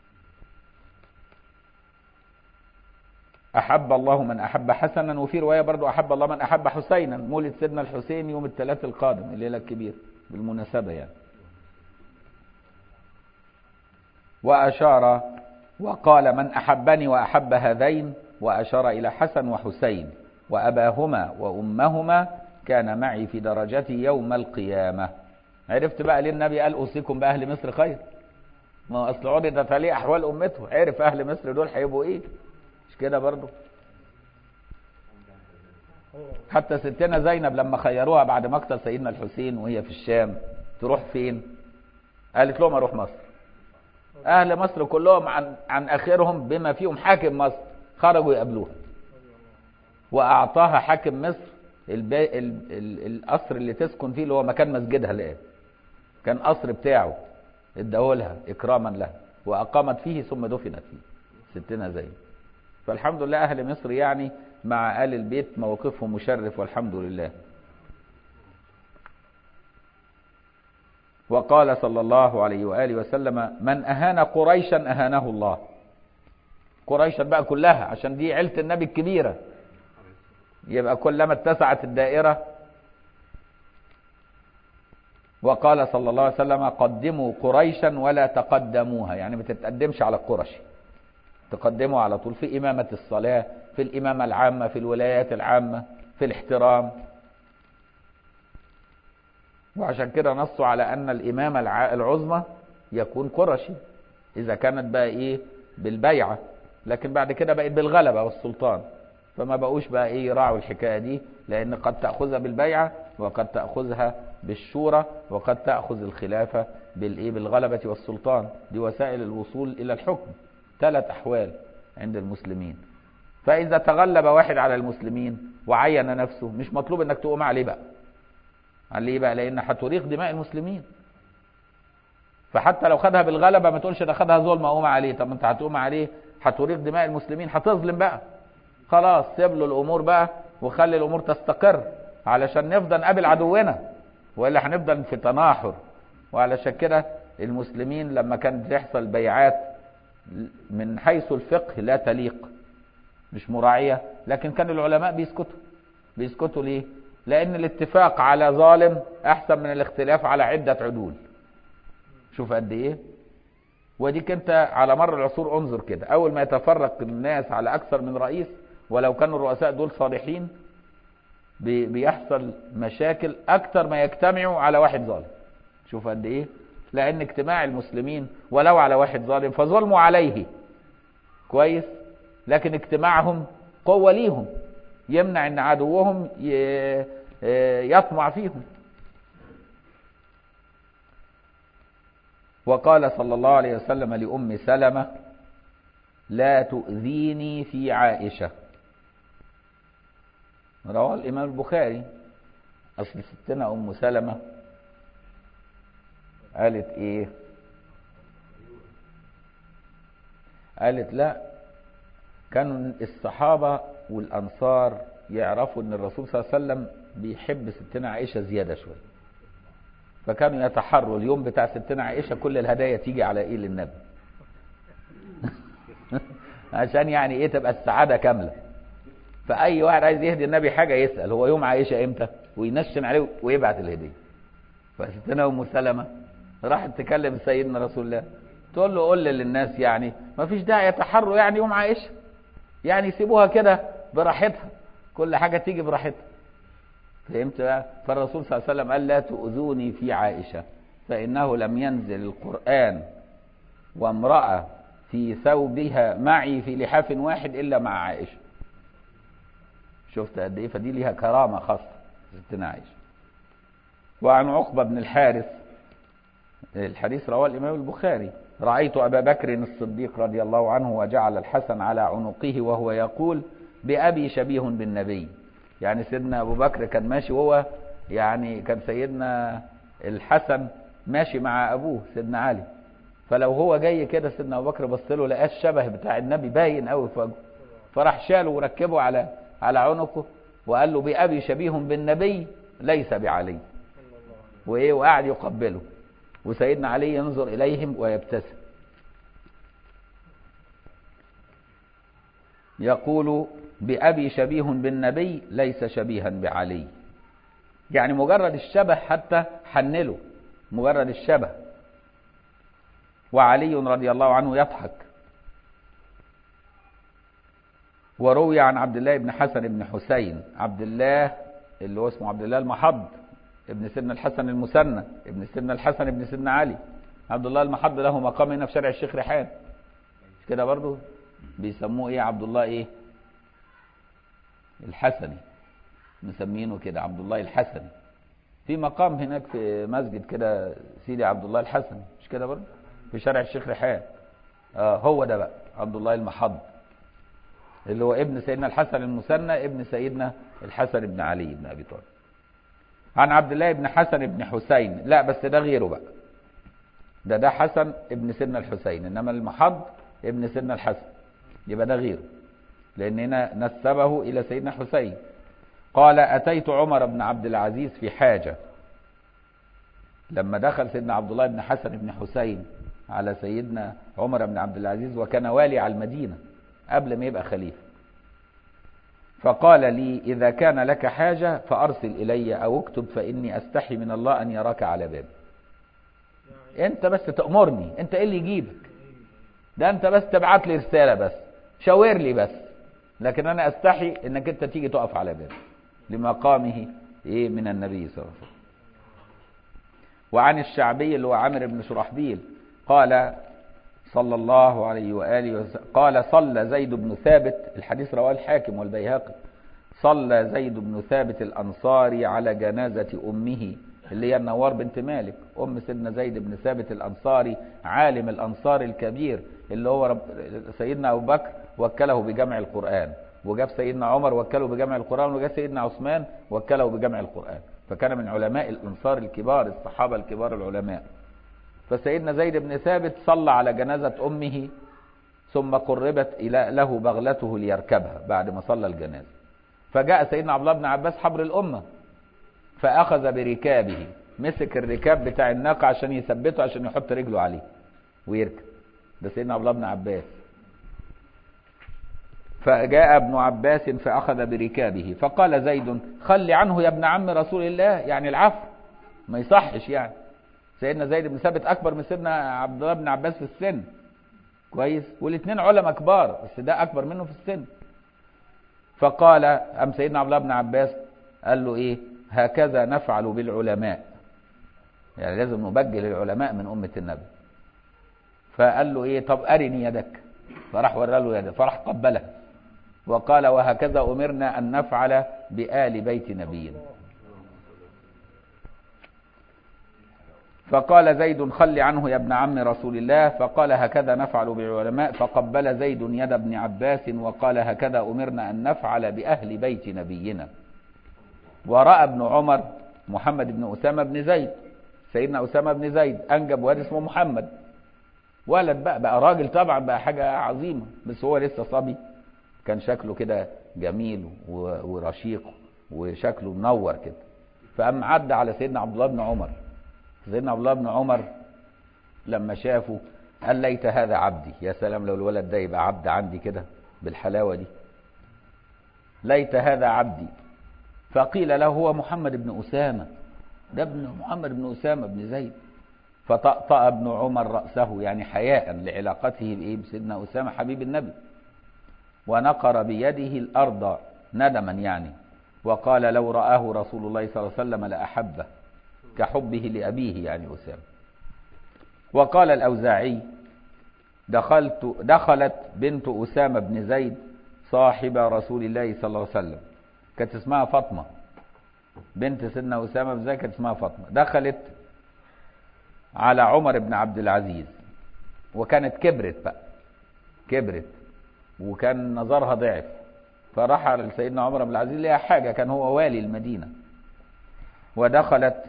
أحب الله من أحب حسنا، وفي رواية برضو أحب الله من أحب حسينا، مولد سيدنا الحسين يوم الثلاث القادم الليلة الكبير بالمناسبة يعني. وأشار وقال من أحبني وأحب هذين، وأشار إلى حسن وحسين وأباهما وأمهما كان معي في درجتي يوم القيامة. عرفت بقى ليه النبي قال أوصيكم بأهل مصر خير؟ ما هو اصل عرضت عليه احوال امته، عرف اهل مصر دول هيبقوا ايه، مش كده برضه؟ حتى ستنا زينب لما خيروها بعد مقتل سيدنا الحسين وهي في الشام تروح فين؟ قالت لهم اروح مصر. اهل مصر كلهم عن اخرهم بما فيهم حاكم مصر خرجوا يقابلوها، واعطاها حاكم مصر القصر اللي تسكن فيه، اللي هو مكان مسجدها الان، كان قصر بتاعه اداهولها اكراما لها، واقامت فيه ثم دفنت فيه ستنا زينب. فالحمد لله اهل مصر يعني مع آل البيت موقفهم مشرف والحمد لله. وقال صلى الله عليه وآله وسلم: من أهان قريشا أهانه الله. قريشا بقى كلها، عشان دي عيلة النبي الكبيرة، يبقى كلما اتسعت الدائرة. وقال صلى الله عليه وسلم: قدموا قريشا ولا تقدموها، يعني ما تتقدمش على القرشي، تقدموا على طول في إمامة الصلاة، في الإمامة العامة، في الولايات العامة، في الاحترام. وعشان كده نصوا على أن الإمامة العظمى يكون قرشي إذا كانت بقى إيه بالبيعة، لكن بعد كده بقت بالغلبة والسلطان، فما بقوش بقى إيه يراعوا الحكاية دي، لأن قد تأخذها بالبيعة وقد تأخذها بالشورى وقد تأخذ الخلافة بالإيه بالغلبة والسلطان. دي وسائل الوصول إلى الحكم، 3 أحوال عند المسلمين. فإذا تغلب واحد على المسلمين وعين نفسه، مش مطلوب انك تقوم عليه بقى. عليه بقى لأن هتريق دماء المسلمين. فحتى لو خدها بالغلبة ما تقولش ده خدها ظلم اقوم عليه، طب انت هتقوم عليه هتريق دماء المسلمين، هتظلم بقى. خلاص سيب له الأمور بقى وخلي الأمور تستقر، علشان نفضل نقابل عدونا، وإلا هنفضل في تناحر. وعلشان كده المسلمين لما كانت تحصل بيعات من حيث الفقه لا تليق، مش مراعية، لكن كان العلماء بيسكتوا ليه؟ لأن الاتفاق على ظالم أحسن من الاختلاف على عدة عدول. شوف قد إيه. وديك أنت على مر العصور انظر كده، أول ما يتفرق الناس على أكثر من رئيس ولو كانوا الرؤساء دول صالحين بيحصل مشاكل أكثر ما يجتمعوا على واحد ظالم. شوف قد إيه. لأن اجتماع المسلمين ولو على واحد ظالم فظلموا عليه كويس، لكن اجتماعهم قوة ليهم يمنع ان عدوهم يطمع فيهم. وقال صلى الله عليه وسلم لأم سلمة: لا تؤذيني في عائشة. رواه الإمام البخاري. أصل ستنا أم سلمة قالت إيه؟ قالت لا، كانوا الصحابة والأنصار يعرفوا أن الرسول صلى الله عليه وسلم بيحب ستنا عائشة زيادة شوية، فكانوا يتحروا اليوم بتاع ستنا عائشة كل الهدايا تيجي على إيه للنبي عشان يعني إيه تبقى السعادة كاملة. فأي واحد عايز يهدي النبي حاجة يسأل هو يوم عائشة إمتى وينشن عليه ويبعت الهدية. فستنا أم سلمة راحت تكلم سيدنا رسول الله تقول له قول للناس يعني ما فيش داعي يتحروا يعني يوم عائشة، يعني يسيبوها كده براحتها، كل حاجة تيجي براحتها. فهمت بقى؟ فالرسول صلى الله عليه وسلم قال: لا تؤذوني في عائشة فإنه لم ينزل القرآن وامرأة في ثوبها معي في لحاف واحد إلا مع عائشة. شفت قد إيه؟ فدي ليها كرامة خاصة ستنا عائشة. وعن عقبة بن الحارث، الحديث رواه الإمام البخاري: رأيت أبا بكر الصديق رضي الله عنه وجعل الحسن على عنقه وهو يقول: بأبي شبيه بالنبي. يعني سيدنا أبو بكر كان ماشي وهو يعني كان سيدنا الحسن ماشي مع أبوه سيدنا علي، فلو هو جاي كده سيدنا أبو بكر بص له لقاه الشبه بتاع النبي باين قوي في وجهه، فراح شاله وركبه على عنقه وقال له: بأبي شبيه بالنبي ليس بعلي. وإيه وقعد يقبله، وسيدنا علي ينظر إليهم ويبتسم يقول: بأبي شبيه بالنبي ليس شبيها بعلي. يعني مجرد الشبه حتى حنله، مجرد الشبه. وعلي رضي الله عنه يضحك. وروي عن عبد الله بن حسن بن حسين، عبد الله اللي هو اسمه عبد الله المحض ابن سيدنا الحسن المثنى ابن سيدنا الحسن ابن سيدنا علي، عبد الله المحض له مقام هنا في شارع الشيخ ريحان، مش كده برضو؟ بيسموه ايه؟ عبد الله ايه الحسني، مسمينه كده عبد الله الحسني. في مقام هناك في مسجد كده سيدي عبد الله الحسني، مش كده برضو؟ في شارع الشيخ ريحان. هو ده بقى عبد الله المحض، اللي هو ابن سيدنا الحسن المثنى، ابن سيدنا الحسن بن علي بن ابي طالب. عن عبد الله بن حسن بن حسين، لا بس ده غيره بقى، ده حسن ابن سيدنا الحسين، انما المحض ابن سيدنا الحسن، يبقى ده غيره، لان هنا نسبه الى سيدنا حسين. قال اتيت عمر بن عبد العزيز في حاجة، لما دخل سيدنا عبد الله بن حسن بن حسين على سيدنا عمر بن عبد العزيز، وكان والي على المدينة قبل ما يبقى خليفة، فقال لي إذا كان لك حاجة فأرسل إلي أو اكتب، فإني أستحي من الله أن يراك على بابي. أنت بس تأمرني، أنت إيه اللي يجيبك؟ ده أنت بس تبعت لي رسالة، بس شاور لي بس، لكن أنا أستحي إنك أنت تيجي تقف على بابي لمقامه إيه من النبي صلى الله عليه وسلم. وعن الشعبي اللي هو عامر بن شرحبيل قال صلى الله عليه وآله وسلم، قال صلى زيد بن ثابت، الحديث رواه الحاكم والبيهقي، صلى زيد بن ثابت الأنصاري على جنازة أمه اللي هي النوار بنت مالك، أم سيدنا زيد بن ثابت الأنصاري عالم الأنصار الكبير، اللي هو سيدنا أبو بكر وكله بجمع القرآن، وجاب سيدنا عمر وكله بجمع القرآن، وجاب سيدنا عثمان وكله بجمع القرآن، فكان من علماء الأنصار الكبار، الصحابة الكبار العلماء. فسيدنا زيد بن ثابت صلى على جنازة أمه، ثم قربت له بغلته ليركبها بعد ما صلى الجنازة، فجاء سيدنا عبد الله بن عباس حبر الأمة فأخذ بركابه، مسك الركاب بتاع الناقة عشان يثبته، عشان يحط رجله عليه ويركب، ده سيدنا عبد الله بن عباس. فجاء ابن عباس فأخذ بركابه، فقال زيد خلي عنه يا ابن عم رسول الله، يعني العفو ما يصحش يعني. سيدنا زيد بن ثابت أكبر من سيدنا عبد الله بن عباس في السن، كويس، والاثنين علماء كبار، بس ده أكبر منه في السن. فقال أم سيدنا عبد الله بن عباس قال له إيه؟ هكذا نفعل بالعلماء، يعني لازم نبجل العلماء من أمة النبي. فقال له إيه؟ طب أرني يدك، فراح ورى له يده، فراح قبلها وقال وهكذا أمرنا أن نفعل بآل بيت نبينا. فقال زيد خل عنه يا ابن عم رسول الله، فقال هكذا نفعل بالعلماء، فقبل زيد يد ابن عباس وقال هكذا أمرنا أن نفعل بأهل بيت نبينا. ورأى ابن عمر محمد بن أسامة بن زيد، سيدنا أسامة بن زيد أنجب واد اسمه محمد، ولد بقى راجل طبعا، بقى حاجة عظيمة، بس هو لسه صبي، كان شكله كده جميل ورشيق وشكله منور كده. فقام عدى على سيدنا عبد الله بن عمر، سيدنا عبد الله بن عمر لما شافه قال ليت هذا عبدي، يا سلام لو الولد ده يبقى عبد عندي كده بالحلاوة دي، ليت هذا عبدي. فقيل له هو محمد بن أسامة، ده ابن محمد بن أسامة بن زيد. فطأطأ ابن عمر رأسه، يعني حياء لعلاقته بإيه؟ بسيدنا أسامة حبيب النبي، ونقر بيده الأرض ندما يعني، وقال لو رآه رسول الله صلى الله عليه وسلم لأحبه كحبه لأبيه يعني أسامة. وقال الأوزاعي دخلت بنت أسامة بن زيد صاحب رسول الله صلى الله عليه وسلم، كانت اسمها فاطمة، بنت سيدنا أسامة بن زيد كانت اسمها فاطمة، دخلت على عمر بن عبد العزيز، وكانت كبرت بقى، كبرت وكان نظرها ضعف، فراح لسيدنا عمر بن العزيز ليها حاجة، كان هو والي المدينة. ودخلت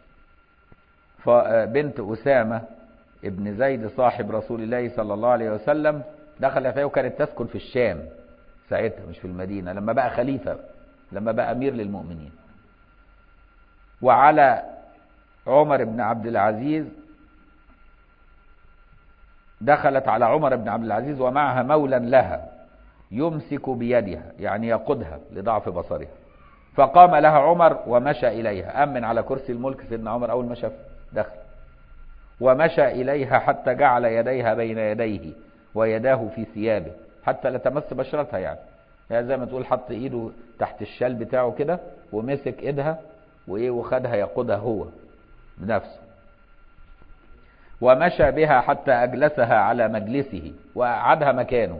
بنت أسامة ابن زيد صاحب رسول الله صلى الله عليه وسلم، دخلت فيها، وكانت تسكن في الشام ساعتها مش في المدينة، لما بقى خليفة، لما بقى أمير للمؤمنين. وعلى عمر بن عبد العزيز، دخلت على عمر بن عبد العزيز ومعها مولا لها يمسك بيدها، يعني يقودها لضعف بصرها. فقام لها عمر ومشى إليها، أمن على كرسي الملك سيدنا عمر أول ما شاف دخل، ومشى إليها حتى جعل يديها بين يديه ويداه في ثيابه حتى لا تمس بشرتها، يعني زي ما تقول حط إيده تحت الشال بتاعه كده ومسك إيدها وخدها يقودها هو بنفسه. ومشى بها حتى أجلسها على مجلسه وقعدها مكانه،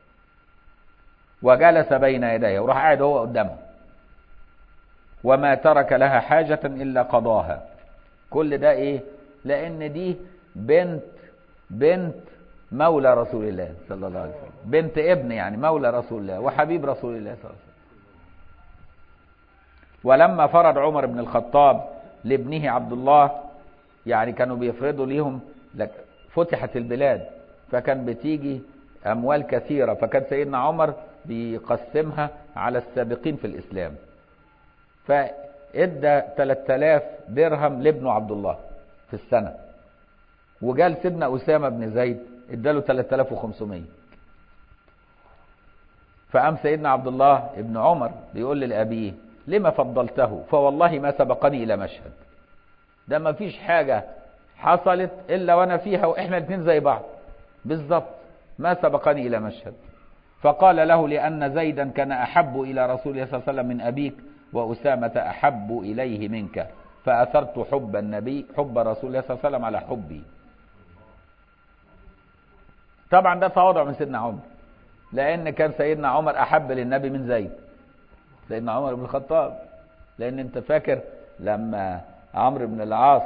وجلس بين يديه وراح قاعد هو قدامها، وما ترك لها حاجة إلا قضاها. كل ده إيه؟ لأن دي بنت مولى رسول الله صلى الله عليه وسلم، بنت ابن يعني مولى رسول الله وحبيب رسول الله صلى الله عليه وسلم. ولما فرض عمر بن الخطاب لابنه عبد الله، يعني كانوا بيفرضوا ليهم، فتحت البلاد فكان بتيجي أموال كثيرة، فكان سيدنا عمر بيقسمها على السابقين في الإسلام، فإدى 3000 درهم لابنه عبد الله في السنة، وجال سيدنا أسامة بن زيد اداله 3500. فقام سيدنا عبد الله ابن عمر بيقول لأبيه: لما فضلته؟ فوالله ما سبقني إلى مشهد، ده ما فيش حاجة حصلت إلا وأنا فيها وإحنا الاثنين زي بعض بالظبط، ما سبقني إلى مشهد. فقال له: لأن زيدا كان أحب إلى رسول الله صلى الله عليه وسلم من أبيك، وأسامة أحب إليه منك، فأثرت حب النبي، حب رسول الله صلى الله عليه وسلم على حبي. طبعا ده تواضع من سيدنا عمر، لأن كان سيدنا عمر أحب للنبي من زيد، سيدنا عمر بن الخطاب. لأن أنت فاكر لما عمرو بن العاص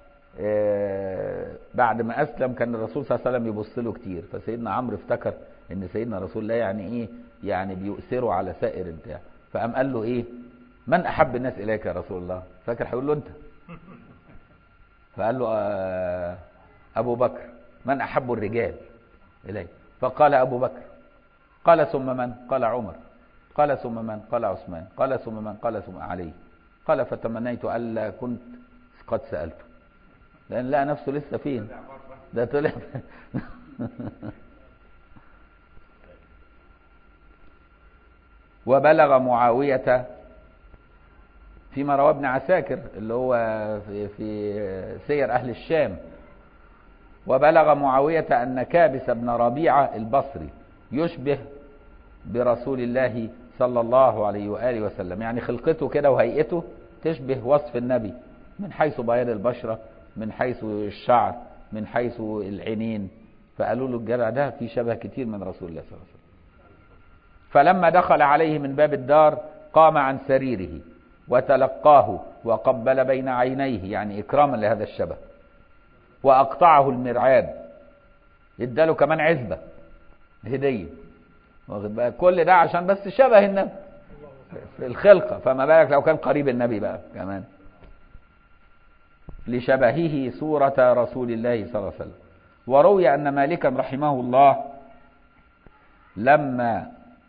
بعد ما أسلم كان الرسول صلى الله عليه وسلم يبص له كتير، فسيدنا عمرو افتكر إن سيدنا رسول الله يعني إيه، يعني بيؤثره على سائر البتاع، فقام قال له إيه: من أحب الناس إليك يا رسول الله؟ فاكر هيقول له أنت، فقال له أبو بكر. من أحب الرجال إليه؟ فقال أبو بكر. قال ثم من؟ قال عمر. قال ثم من؟ قال عثمان. قال ثم من؟ قال ثم علي. قال فتمنيت ألا كنت قد سألته، لأن لقى نفسه لسه فين، ده طلع وبلغ معاوية فيما رواه ابن عساكر اللي هو في سير أهل الشام، وبلغ معاوية أن كابس بن ربيعة البصري يشبه برسول الله صلى الله عليه وآله وسلم، يعني خلقته كده وهيئته تشبه وصف النبي من حيث بياض البشرة، من حيث الشعر، من حيث العينين، فقالوا له الجرع ده في شبه كتير من رسول الله صلى الله عليه وسلم. فلما دخل عليه من باب الدار قام عن سريره وتلقاه وقبل بين عينيه، يعني إكراما لهذا الشبه، وأقطعه المرعاب، اداله كمان عزبة هدية، واخد بقى كل ده عشان بس شبه النبي في الخلقة، فما بالك لو كان قريب النبي بقى كمان، لشبهه صورة رسول الله صلى الله عليه وسلم. وروي أن مالكا رحمه الله لما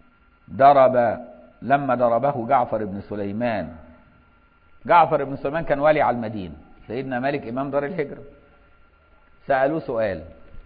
ضربه جعفر بن سليمان، جعفر بن سليمان كان والي على المدينة، سيدنا مالك إمام دار الهجرة، سألوه سؤال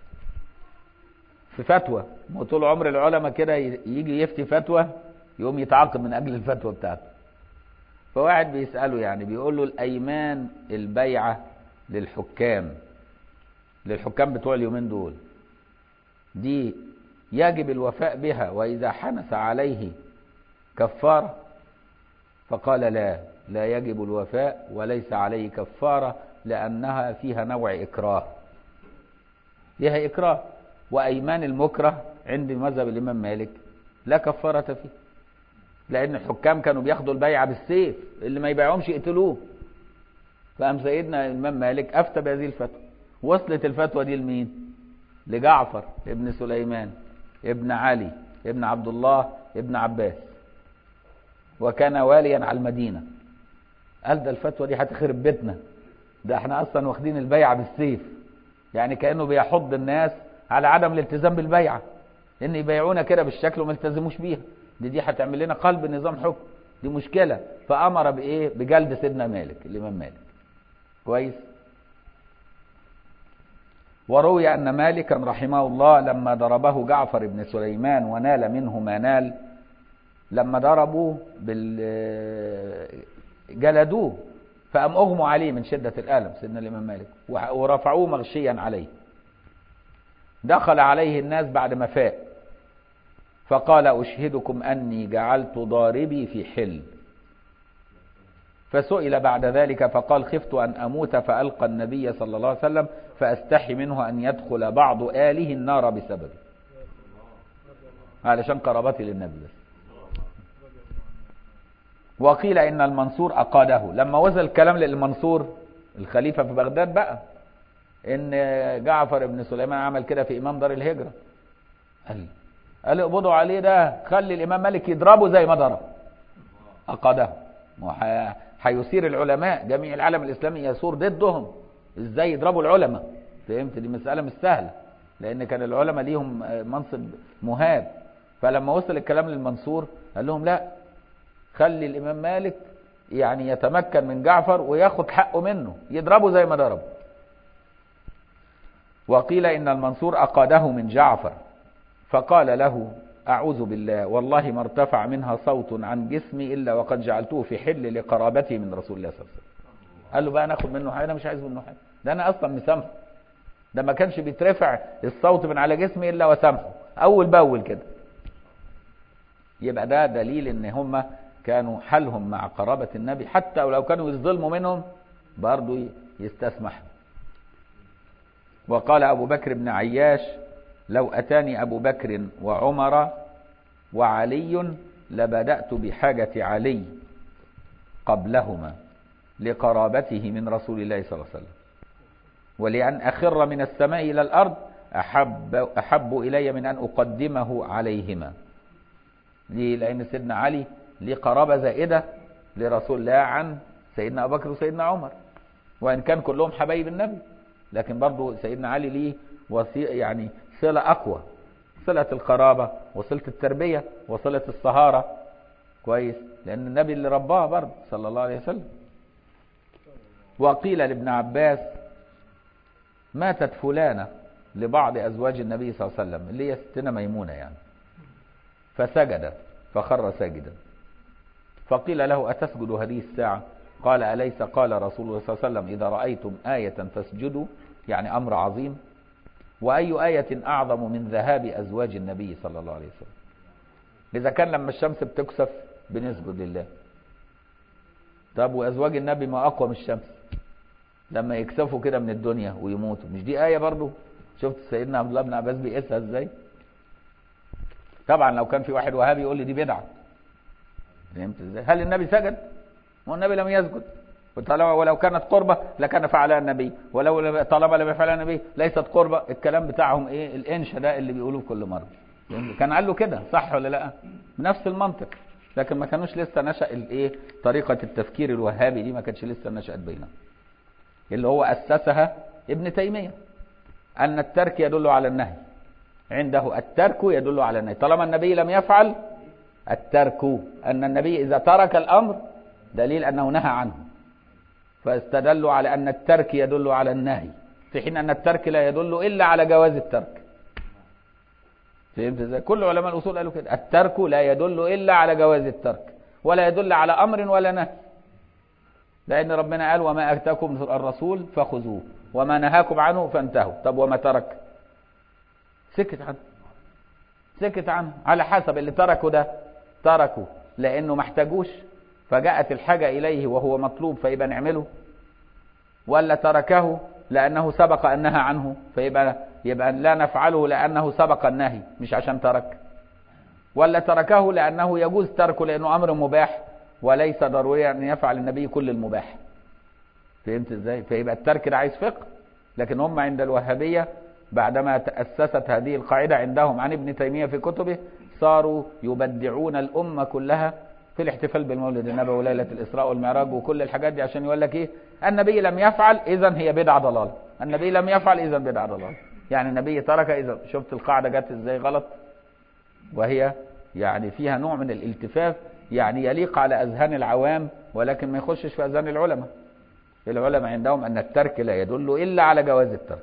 في فتوى، طول عمر العلماء كده يجي يفتي فتوى يقوم يتعاقب من أجل الفتوى بتاعته، فواحد بيسأله يعني بيقول له: الأيمان البيعة للحكام بتوع اليومين دول دي يجب الوفاء بها وإذا حنث عليه كفارة؟ فقال: لا يجب الوفاء وليس عليه كفارة، لأنها فيها نوع إكراه، فيها إكراه، وأيمان المكره عند مذهب الإمام مالك لا كفارة فيه، لأن الحكام كانوا بياخدوا البيعة بالسيف، اللي ما يبيعهمش يقتلوه. فقام سيدنا الإمام مالك أفتى بهذه الفتوى. وصلت الفتوى دي لمين؟ لجعفر ابن سليمان ابن علي ابن عبد الله ابن عباس، وكان واليا على المدينة. قال: ده الفتوى دي هتخرب بيتنا، ده احنا أصلا واخدين البيعة بالسيف، يعني كأنه بيحض الناس على عدم الالتزام بالبيعة، إن يبيعونا كده بالشكل وما يلتزموش بيها، دي هتعمل لنا قلب نظام حكم، دي مشكلة. فأمر بإيه؟ بجلد سيدنا مالك الإمام مالك. كويس. وروي أن مالكا رحمه الله لما ضربه جعفر بن سليمان ونال منه ما نال، لما ضربوه جلدوه، فقام أغموا عليه من شدة الألم سيدنا الإمام مالك، ورفعوه مغشيا عليه. دخل عليه الناس بعد ما فاق فقال: أشهدكم أني جعلت ضاربي في حل. فسئل بعد ذلك فقال خفت أن أموت فألقى النبي صلى الله عليه وسلم فأستحي منه أن يدخل بعض آله النار بسببه، علشان قرابتي للنبي بس. وقيل إن المنصور أقاده لما وصل الكلام للمنصور الخليفة في بغداد بقى، إن جعفر بن سليمان عمل كده في إمام دار الهجرة، قال اقبضوا عليه ده، خلي الإمام مالك يضربه زي ما ضرب. أقاده، هيثير العلماء، جميع العالم الإسلامي يثور ضدهم، إزاي يضربوا العلماء؟ فهمت؟ دي مسألة مش سهلة، لأن كان العلماء ليهم منصب مهاب. فلما وصل الكلام للمنصور قال لهم لا، خلي الإمام مالك يعني يتمكن من جعفر وياخد حقه منه، يضربه زي ما ضربه. وقيل إن المنصور أقاده من جعفر فقال له أعوذ بالله والله ما ارتفع منها صوت عن جسمي إلا وقد جعلته في حل لقرابته من رسول الله صلى الله عليه وسلم. قال له بقى ناخد منه حاجة؟ أنا مش عايز منه حاجة، ده أنا أصلا مسامحه، ده ما كانش بيترفع الصوت من على جسمي إلا وسامحه أول بأول كده. يبقى ده دليل إن هم كانوا حالهم مع قرابة النبي، حتى ولو كانوا يظلموا منهم برضو يستسمحوا. وقال أبو بكر بن عياش لو أتاني أبو بكر وعمر وعلي لبدأت بحاجة علي قبلهما لقرابته من رسول الله صلى الله عليه وسلم، ولأن أخر من السماء إلى الأرض أحب إلي من أن أقدمه عليهما. ليه؟ لأن سيدنا علي ليه قرابة زائدة لرسول الله عن سيدنا أبو بكر وسيدنا عمر، وإن كان كلهم حبايب النبي، لكن برضو سيدنا علي ليه يعني صلة أقوى، صلة القرابة وصلة التربية وصلة الصهارة، كويس، لأن النبي اللي رباه برضو صلى الله عليه وسلم. وقيل لابن عباس ماتت فلانة لبعض أزواج النبي صلى الله عليه وسلم اللي هي ستنا ميمونة يعني، فسجد فخر ساجدا، فقيل له أتسجد هذه الساعة؟ قال أليس قال رسول الله صلى الله عليه وسلم إذا رأيتم آية فاسجدوا، يعني أمر عظيم. وأي آية أعظم من ذهاب أزواج النبي صلى الله عليه وسلم؟ إذا كان لما الشمس بتكسف بنسجد لله، طب وأزواج النبي ما أقوى من الشمس لما يكسفوا كده من الدنيا ويموتوا، مش دي آية برضو؟ شفت سيدنا عبد الله بن عباس بيقيسها ازاي؟ طبعا لو كان في واحد وهابي يقول لي دي بدعة، فهمت ازاي؟ هل النبي سجد؟ والنبي لم يسجد، ولو كانت قربة لكان فعلها النبي، ولو طالما لم يفعلها النبي ليست قربة. الكلام بتاعهم ايه؟ الانشا ده اللي بيقولوه كل مرة. كان قال له كده صح ولا لا؟ بنفس المنطق، لكن ما كانوش لسه نشأ الايه؟ طريقة التفكير الوهابي دي ما كانتش لسه نشأت بينهم، اللي هو أسسها ابن تيمية، أن الترك يدل على النهي، عنده الترك يدل على النهي، طالما النبي لم يفعل الترك، أن النبي إذا ترك الأمر دليل أنه نهى عنه، فاستدلوا على أن الترك يدل على النهي، في حين أن الترك لا يدل إلا على جواز الترك. فهمت ازاي؟ كل علماء الأصول قالوا كده، الترك لا يدل إلا على جواز الترك، ولا يدل على أمر ولا نهي، لأن ربنا قال وما أتاكم الرسول فخذوه وما نهاكم عنه فانتهوا. طب وما ترك؟ سكت عنه على حسب اللي تركه ده، تركه لأنه ما احتاجوش فجاءت الحاجة إليه وهو مطلوب فيبقى نعمله، ولا تركه لأنه سبق أن نهى عنه فيبقى لا نفعله لأنه سبق النهي مش عشان ترك، ولا تركه لأنه يجوز تركه لأنه أمر مباح وليس ضروري أن يفعل النبي كل المباح. فهمت ازاي؟ فيبقى الترك ده عايز فقه. لكن هم عند الوهابية بعدما تأسست هذه القاعدة عندهم عن ابن تيمية في كتبه صاروا يبدعون الأمة كلها في الاحتفال بالمولد النبوي وليلة الإسراء والمعراج وكل الحاجات دي، عشان يقول لك ايه؟ النبي لم يفعل إذن هي بدعة ضلال، النبي لم يفعل إذن بدعة ضلال، يعني النبي ترك إذن. شفت القاعدة جت ازاي غلط؟ وهي يعني فيها نوع من الالتفاف، يعني يليق على أذهان العوام ولكن ما يخشش في أذهان العلماء. العلماء عندهم أن الترك لا يدل إلا على جواز الترك،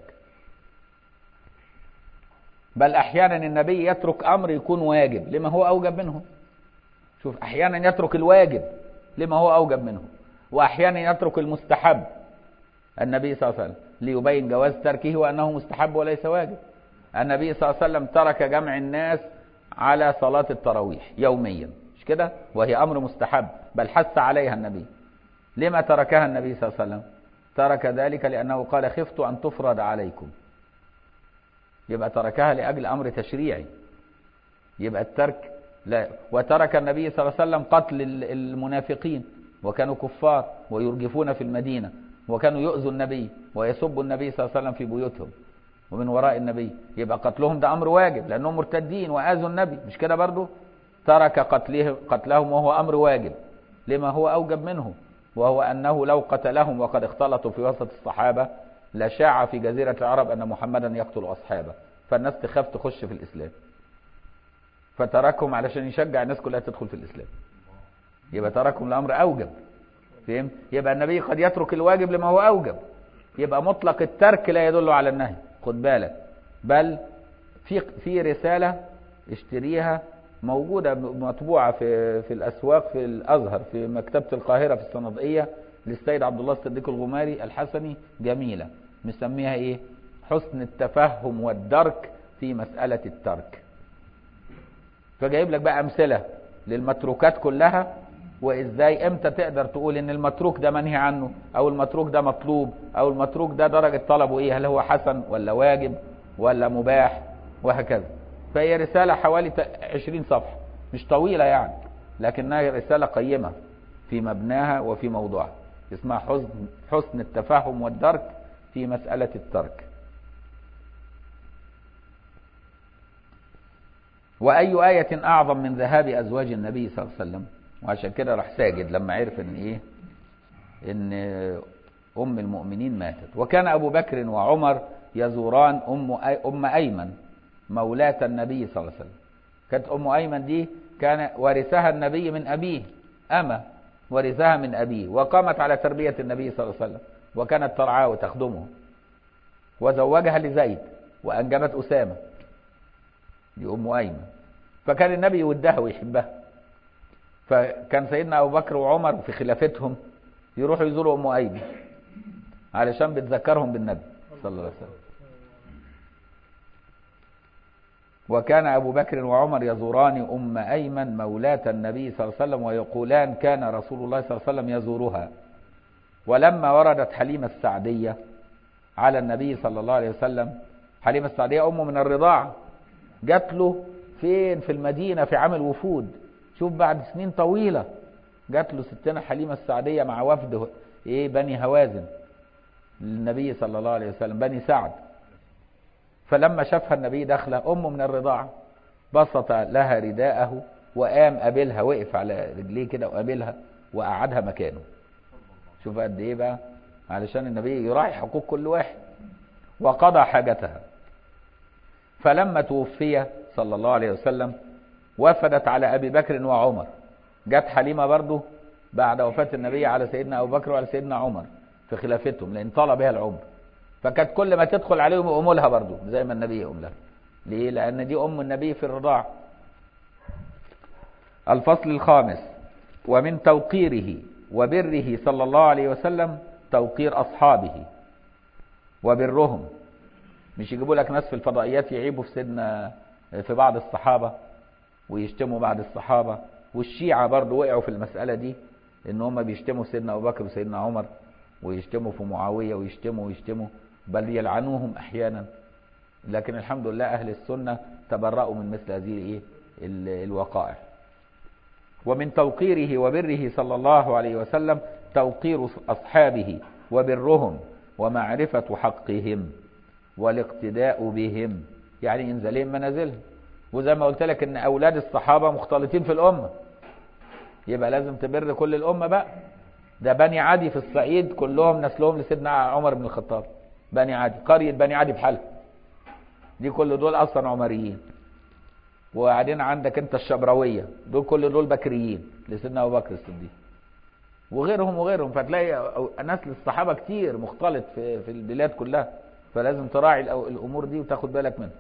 بل أحيانا النبي يترك أمر يكون واجب لما هو أوجب منه. شوف، أحيانا يترك الواجب لما هو أوجب منه، وأحيانا يترك المستحب النبي صلى الله عليه وسلم ليبين جواز تركه وأنه مستحب وليس واجب. النبي صلى الله عليه وسلم ترك جمع الناس على صلاة التراويح يوميا، مش كده؟ وهي أمر مستحب بل حث عليها النبي، لما تركها النبي صلى الله عليه وسلم؟ ترك ذلك لأنه قال خفت أن تفرض عليكم. يبقى تركها لأجل أمر تشريعي، يبقى الترك لا. وترك النبي صلى الله عليه وسلم قتل المنافقين، وكانوا كفار ويرجفون في المدينة، وكانوا يؤذوا النبي ويسبوا النبي صلى الله عليه وسلم في بيوتهم ومن وراء النبي. يبقى قتلهم ده أمر واجب لأنهم مرتدين وآذوا النبي، مش كده برضو؟ ترك قتلهم وهو أمر واجب لما هو أوجب منه، وهو أنه لو قتلهم وقد اختلطوا في وسط الصحابة لشاع في جزيرة العرب أن محمدا يقتل أصحابه، فالناس تخاف تخش في الإسلام، فتركهم علشان يشجع الناس كلها تدخل في الإسلام. يبقى تركهم لأمر أوجب. فهم؟ يبقى النبي قد يترك الواجب لما هو أوجب. يبقى مطلق الترك لا يدل على النهي، خد بالك. بل في رسالة اشتريها موجودة مطبوعة في الأسواق في الأزهر في مكتبة القاهرة في الصنادقية للسيد عبد الله الصديق الغماري الحسني، جميلة، مسميها إيه؟ حسن التفهم والدرك في مسألة الترك. فجايب لك بقى أمثلة للمتروكات كلها، وإزاي إمتى تقدر تقول إن المتروك ده منهي عنه، أو المتروك ده مطلوب، أو المتروك ده درجة طلبه إيه، هل هو حسن ولا واجب ولا مباح، وهكذا. فهي رسالة حوالي 20 صفحة، مش طويلة يعني، لكنها رسالة قيمة في مبناها وفي موضوعها، اسمها حسن التفهم والدرك في مسألة الترك. وأي آية أعظم من ذهاب أزواج النبي صلى الله عليه وسلم. وعشان كده راح ساجد لما عرف إن إيه، إن أم المؤمنين ماتت. وكان أبو بكر وعمر يزوران أم أيمن مولاة النبي صلى الله عليه وسلم. كانت أم أيمن دي كان ورثها النبي من أبيه، أما ورثها من أبيه، وقامت على تربية النبي صلى الله عليه وسلم، وكانت ترعاه وتخدمه، وزوجها لزيد وأنجبت أسامة، دي أم أيمن. فكان النبي يودها ويحبها، فكان سيدنا أبو بكر وعمر في خلافتهم يروحوا يزوروا أم أيمن علشان بتذكرهم بالنبي صلى الله عليه وسلم. وكان أبو بكر وعمر يزوران أم أيمن مولاة النبي صلى الله عليه وسلم ويقولان كان رسول الله صلى الله عليه وسلم يزورها. ولما وردت حليمة السعدية على النبي صلى الله عليه وسلم، حليمة السعدية أمه من الرضاعة، جات له فين؟ في المدينة في عام الوفود. شوف بعد سنين طويلة جات له ستنا حليمة السعدية مع وفد ايه بني هوازن للنبي صلى الله عليه وسلم، بني سعد. فلما شافها النبي داخله أمه من الرضاعة بسط لها رداءه وقام قابلها، وقف على رجليه كده وقابلها وقعدها مكانه. شوف قد ايه بقى، علشان النبي يراعي حقوق كل واحد. وقضى حاجتها. فلما توفي صلى الله عليه وسلم وفدت على أبي بكر وعمر. جت حليمة برضو بعد وفاة النبي على سيدنا أبو بكر وعلى سيدنا عمر في خلافتهم، لأن طال بها العمر، فكانت كل ما تدخل عليهم يقوموا لها برضو زي ما النبي يقوم لها. ليه؟ لأن دي أم النبي في الرضاعة. الفصل الخامس. ومن توقيره وبره صلى الله عليه وسلم توقير أصحابه وبرهم. مش يجيبوا لك ناس في الفضائيات يعيبوا في سيدنا في بعض الصحابة ويشتموا بعض الصحابة، والشيعة برضو وقعوا في المسألة دي، ان هم بيشتموا سيدنا أبو بكر وسيدنا عمر، ويشتموا في معاوية ويشتموا بل يلعنوهم أحيانا. لكن الحمد لله أهل السنة تبرأوا من مثل هذه الوقائع. ومن توقيره وبره صلى الله عليه وسلم توقير أصحابه وبرهم ومعرفة حقهم والاقتداء بهم، يعني انزلهم منازلهم. وزي ما قلت لك ان اولاد الصحابة مختلطين في الامة، يبقى لازم تبر كل الامة بقى. ده بني عدي في الصعيد كلهم نسلهم لسيدنا عمر بن الخطاب، بني عدي، قرية بني عدي بحالها دي كل دول اصلا عمريين. وبعدين عندك انت الشبراوية، دول كل دول بكريين لسيدنا ابو بكر الصديق، وغيرهم. فتلاقي نسل الصحابة كتير مختلط في البلاد كلها، فلازم تراعي الامور دي وتاخد بالك منها.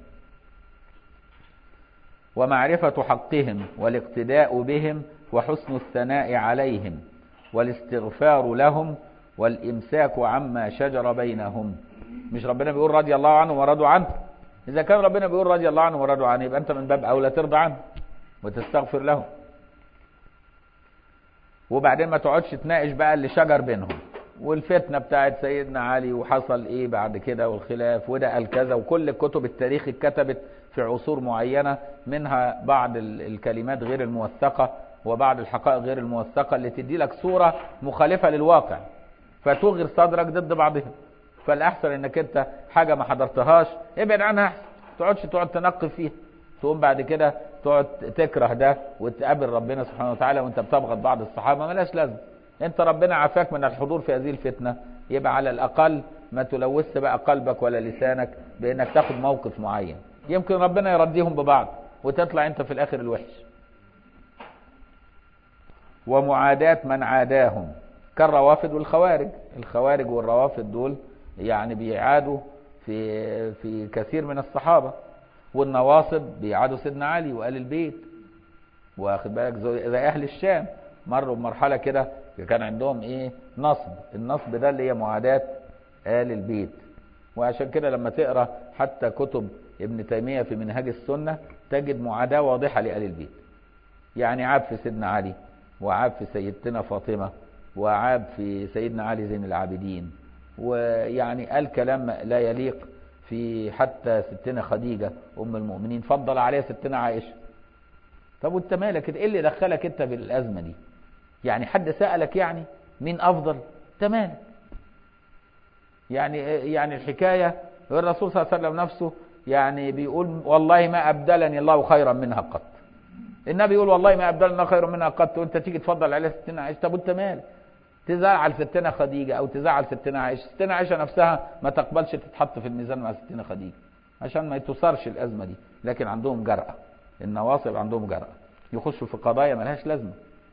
ومعرفة حقهم والاقتداء بهم وحسن الثناء عليهم والاستغفار لهم والإمساك عما شجر بينهم. مش ربنا بيقول رضي الله عنه ورضوا عنه؟ إذا كان ربنا بيقول رضي الله عنه ورضوا عنه، يبقى أنت من باب أولى ترضى عنه وتستغفر له. وبعدين ما تقعدش تناقش بقى اللي شجر بينهم والفتنة بتاعت سيدنا علي وحصل ايه بعد كده والخلاف وده قال كذا. وكل كتب التاريخ اتكتبت في عصور معينة، منها بعض الكلمات غير الموثقة وبعض الحقائق غير الموثقة اللي تدي لك صورة مخالفة للواقع فتغير صدرك ضد بعضها. فالأحسن انك انت حاجة ما حضرتهاش ابعد عنها احسن، تقعد تنقب فيها، تقوم بعد كده تقعد تكره ده وتقابل ربنا سبحانه وتعالى وانت بتبغض بعض الصحابة. ملاش لازم. انت ربنا عافاك من الحضور في هذه الفتنة، يبقى على الأقل ما تلوث بقى قلبك ولا لسانك بانك تاخد موقف معين، يمكن ربنا يرديهم ببعض وتطلع انت في الآخر الوحش. ومعاداة من عاداهم كالروافد والخوارج. الخوارج والروافد دول يعني بيعادوا في كثير من الصحابة، والنواصب بيعادوا سيدنا علي وآل البيت. واخد بالك زي أهل الشام مروا بمرحلة كده كان عندهم ايه نصب. النصب ده اللي هي معاداة آل البيت. وعشان كده لما تقرأ حتى كتب ابن تيمية في منهاج السنة تجد معاداة واضحة لآل البيت. يعني عاب في سيدنا علي، وعاب في سيدتنا فاطمة، وعاب في سيدنا علي زين العابدين، ويعني قال كلام لا يليق في حتى ستنا خديجة أم المؤمنين، فضل عليها ستنا عائشة. طب وانت مالك؟ ايه اللي دخلك انت بالأزمة دي؟ يعني حد سألك يعني مين أفضل؟ انت مالك؟ يعني الحكاية الرسول صلى الله عليه وسلم نفسه يعني بيقول والله ما أبدلني الله خيرا منها قط. النبي يقول والله ما أبدلنا خيرا منها قط، وانت تيجي تفضل عليها ستنا عائشة. طب وانت مالك؟ تزعل ستنا خديجة أو تزعل ستنا عائشة. ستنا عائشة نفسها ما تقبلش تتحط في الميزان مع ستنا خديجة عشان ما يتصارش الأزمة دي. لكن عندهم جرأة، النواصب عندهم جرأة يخشوا في قضايا ملهاش لازمة.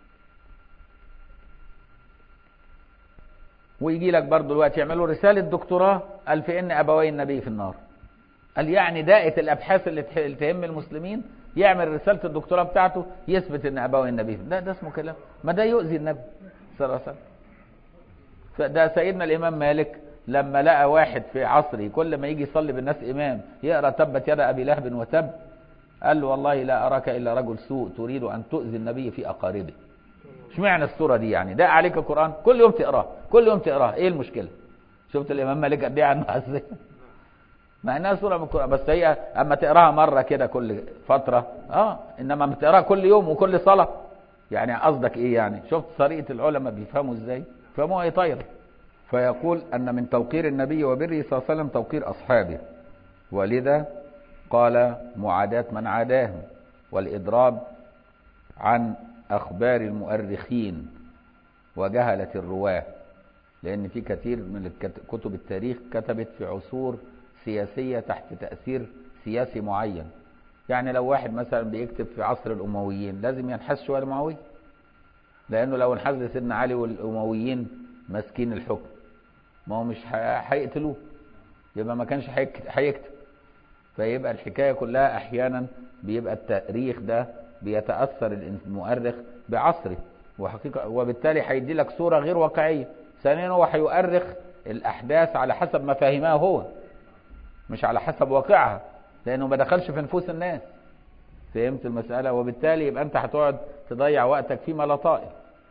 ويجي لك برضو دلوقتي يعملوا رسالة دكتوراه قال في ان ابوي النبي في النار. قال يعني دائة الابحاث اللي تهم المسلمين يعمل رسالة الدكتوراه بتاعته يثبت ان ابوي النبي في ده اسمه كلام؟ ما ده يؤذي النبي صلى الله عليه وسلم. فده سيدنا الامام مالك لما لقى واحد في عصره كل ما يجي يصلي بالناس امام يقرأ تبت يد ابي لهب وتب، قال له والله لا اراك الا رجل سوء تريد ان تؤذي النبي في اقاربه. اشمعنى السوره دي يعني؟ ده عليك القران كل يوم تقراه، كل يوم تقراه، ايه المشكله؟ شفت الامام مالك قد ايه عنه ازاي؟ مع انها سوره من القران، بس هي اما تقراها مره كده كل فتره انما اما تقراها كل يوم وكل صلاه يعني قصدك ايه يعني؟ شفت طريقه العلماء بيفهموا ازاي؟ فهموها ايه طايره. فيقول ان من توقير النبي وبره صلى الله عليه وسلم توقير اصحابه، ولذا قال معاداة من عاداهم والإضراب عن أخبار المؤرخين وجهلة الرواة. لأن في كثير من كتب التاريخ كتبت في عصور سياسية تحت تأثير سياسي معين. يعني لو واحد مثلا بيكتب في عصر الأمويين لازم ينحاز شوية للمعاوية، لأنه لو انحاز لسيدنا علي والأمويين ماسكين الحكم ما هو مش هيقتلوه، يبقى ما كانش هيكتب. فيبقى الحكاية كلها أحيانا بيبقى التاريخ ده بيتأثر المؤرخ بعصره وحقيقة، وبالتالي هيدي لك صورة غير واقعية. ثانيا هو هيؤرخ الأحداث على حسب ما فهمها هو مش على حسب واقعها، لأنه ما دخلش في نفوس الناس. فهمت المسألة؟ وبالتالي يبقى أنت هتقعد تضيع وقتك فيما لا طائل.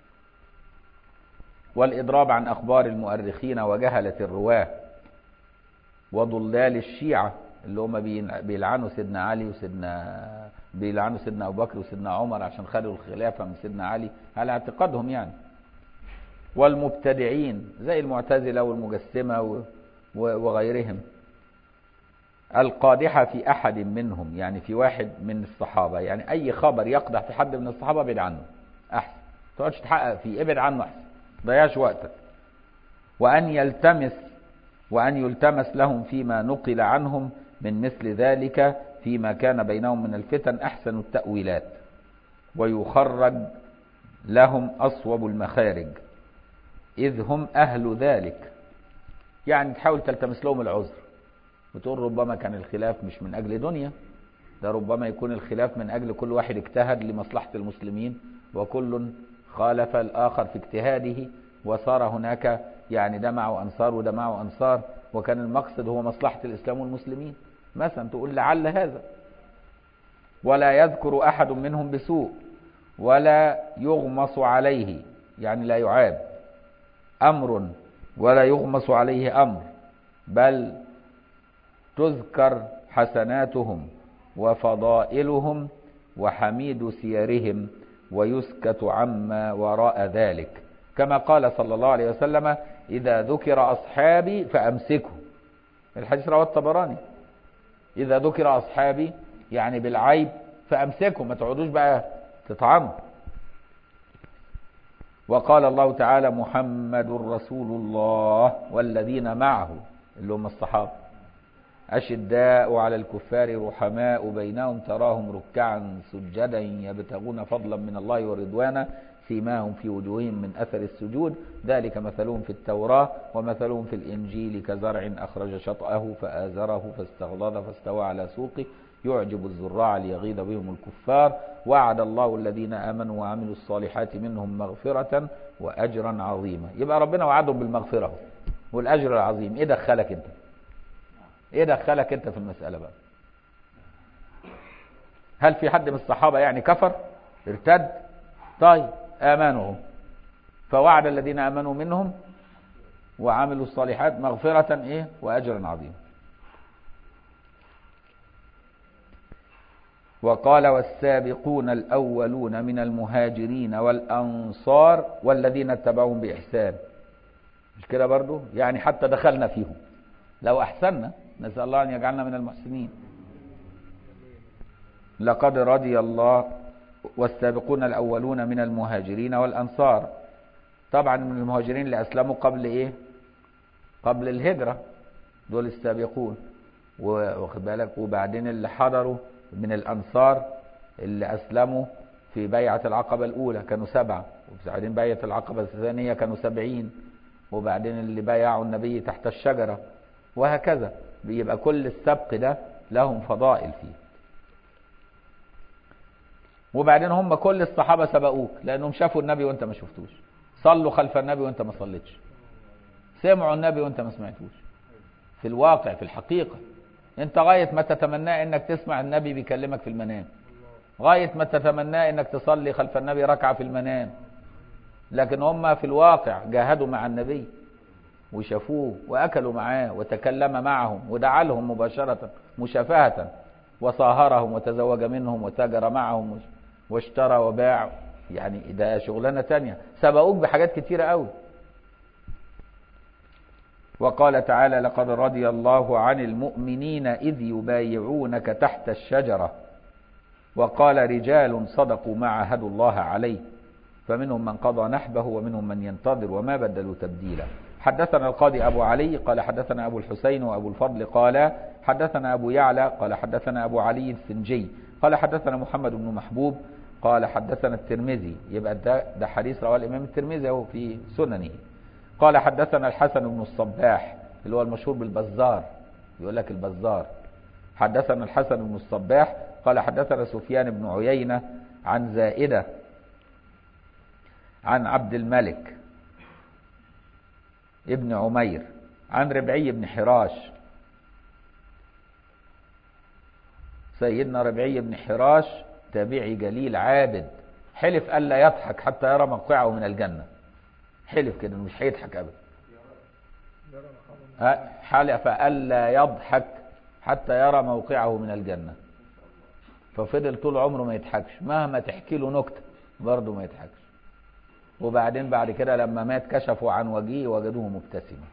والإضراب عن أخبار المؤرخين وجهلة الرواة وضلال الشيعة اللي هم بيلعنوا سيدنا علي بيلعنوا سيدنا أبو بكر وسيدنا عمر عشان خدوا الخلافة من سيدنا علي على اعتقادهم يعني. والمبتدعين زي المعتزلة والمجسمة وغيرهم القادحة في أحد منهم، يعني في واحد من الصحابة. يعني أي خبر يقدح في حد من الصحابة ابعد عنه أحسن، تقعدش تحقق فيه، ابعد عنه أحسن، ضيعش وقتك. وأن يلتمس لهم فيما نقل عنهم من مثل ذلك فيما كان بينهم من الفتن أحسن التأويلات، ويخرج لهم أصوب المخارج إذ هم أهل ذلك. يعني تحاول تلتمس لهم العذر وتقول ربما كان الخلاف مش من أجل دنيا، ده ربما يكون الخلاف من أجل كل واحد اجتهد لمصلحة المسلمين وكل خالف الآخر في اجتهاده، وصار هناك يعني ده معه أنصار وده معه أنصار، وكان المقصد هو مصلحة الإسلام والمسلمين مثلا. تقول لعل هذا. ولا يذكر أحد منهم بسوء ولا يغمص عليه يعني لا يعاب أمر ولا يغمس عليه أمر، بل تذكر حسناتهم وفضائلهم وحميد سيرهم ويسكت عما وراء ذلك، كما قال صلى الله عليه وسلم: إذا ذكر أصحابي فأمسكوا. الحديث رواه الطبراني. إذا ذكر أصحابي يعني بالعيب فأمسكوا، ما تقعدوش بقى تطعنوا. وقال الله تعالى: محمد رسول الله والذين معه، اللي هم الصحابة، أشداء على الكفار رحماء بينهم تراهم ركعا سجدا يبتغون فضلا من الله ورضوانا سيماهم في وجوههم من أثر السجود ذلك مثلهم في التوراة ومثلهم في الإنجيل كزرع أخرج شطأه فآزره فاستغلظ فاستوى على سوقه يعجب الزراع ليغيظ بهم الكفار وعد الله الذين آمنوا وعملوا الصالحات منهم مغفرة وأجرا عظيما. يبقى ربنا وعدهم بالمغفرة والأجر العظيم. إيه دخلك أنت؟ إيه دخلك أنت في المسألة بقى؟ هل في حد من الصحابة يعني كفر ارتد؟ طيب آمنوا، فوعد الذين آمنوا منهم وعملوا الصالحات مغفرة إيه وأجرا عظيما. وقال: والسابقون الأولون من المهاجرين والأنصار والذين اتبعوهم بإحسان. مش كده برضو؟ يعني حتى دخلنا فيهم لو أحسننا، نسأل الله أن يجعلنا من المحسنين. لقد رضي الله. والسابقون الأولون من المهاجرين والأنصار، طبعا من المهاجرين اللي أسلموا قبل إيه؟ قبل الهجرة، دول السابقون. واخد بالك؟ وبعدين اللي حضروا من الأنصار اللي أسلموا في بيعة العقبة الأولى كانوا 7، وبعدين بيعة العقبة الثانية كانوا 70، وبعدين اللي بايعوا النبي تحت الشجرة، وهكذا. بيبقى كل السبق ده لهم فضائل فيه. وبعدين هم كل الصحابة سبقوك لأنهم شافوا النبي وانت ما شفتوش، صلوا خلف النبي وانت ما صليتش، سمعوا النبي وانت ما سمعتوش. في الواقع في الحقيقة انت غاية ما تتمنى انك تسمع النبي بيكلمك في المنام، غاية ما تتمنى انك تصلي خلف النبي ركعة في المنام، لكن هم في الواقع جاهدوا مع النبي وشافوه وأكلوا معاه وتكلم معهم ودعا لهم مباشرة مشافهة وصاهرهم وتزوج منهم وتاجر معهم واشترى وباع. يعني ده شغلانة تانية، سبقوك بحاجات كتيرة قوي. وقال تعالى: لقد رضي الله عن المؤمنين إذ يبايعونك تحت الشجرة وقال رجال صدقوا ما عاهدوا الله عليه فمنهم من قضى نحبه ومنهم من ينتظر وما بدلوا تبديلا. حدثنا القاضي أبو علي قال حدثنا أبو الحسين وأبو الفضل قال حدثنا أبو يعلى قال حدثنا أبو علي السنجي قال حدثنا محمد بن محبوب قال حدثنا الترمذي. يبقى ده حديث رواه الإمام الترمذي أهو في سننه. قال حدثنا الحسن بن الصباح اللي هو المشهور بالبزار، يقول لك البزار. حدثنا الحسن بن الصباح قال حدثنا سفيان بن عيينة عن زائدة عن عبد الملك ابن عمير عن ربعي بن حراش. سيدنا ربعي بن حراش تابعي جليل عابد، حلف ألا يضحك حتى يرى موقعه من الجنة. حلف كده مش هيضحك أبدا، حلف ألا يضحك حتى يرى موقعه من الجنة. ففضل طول عمره ما يضحكش، مهما تحكي له نكتة برضه ما يضحكش. وبعدين بعد كده لما مات كشفوا عن وجهه وجدوه مبتسما.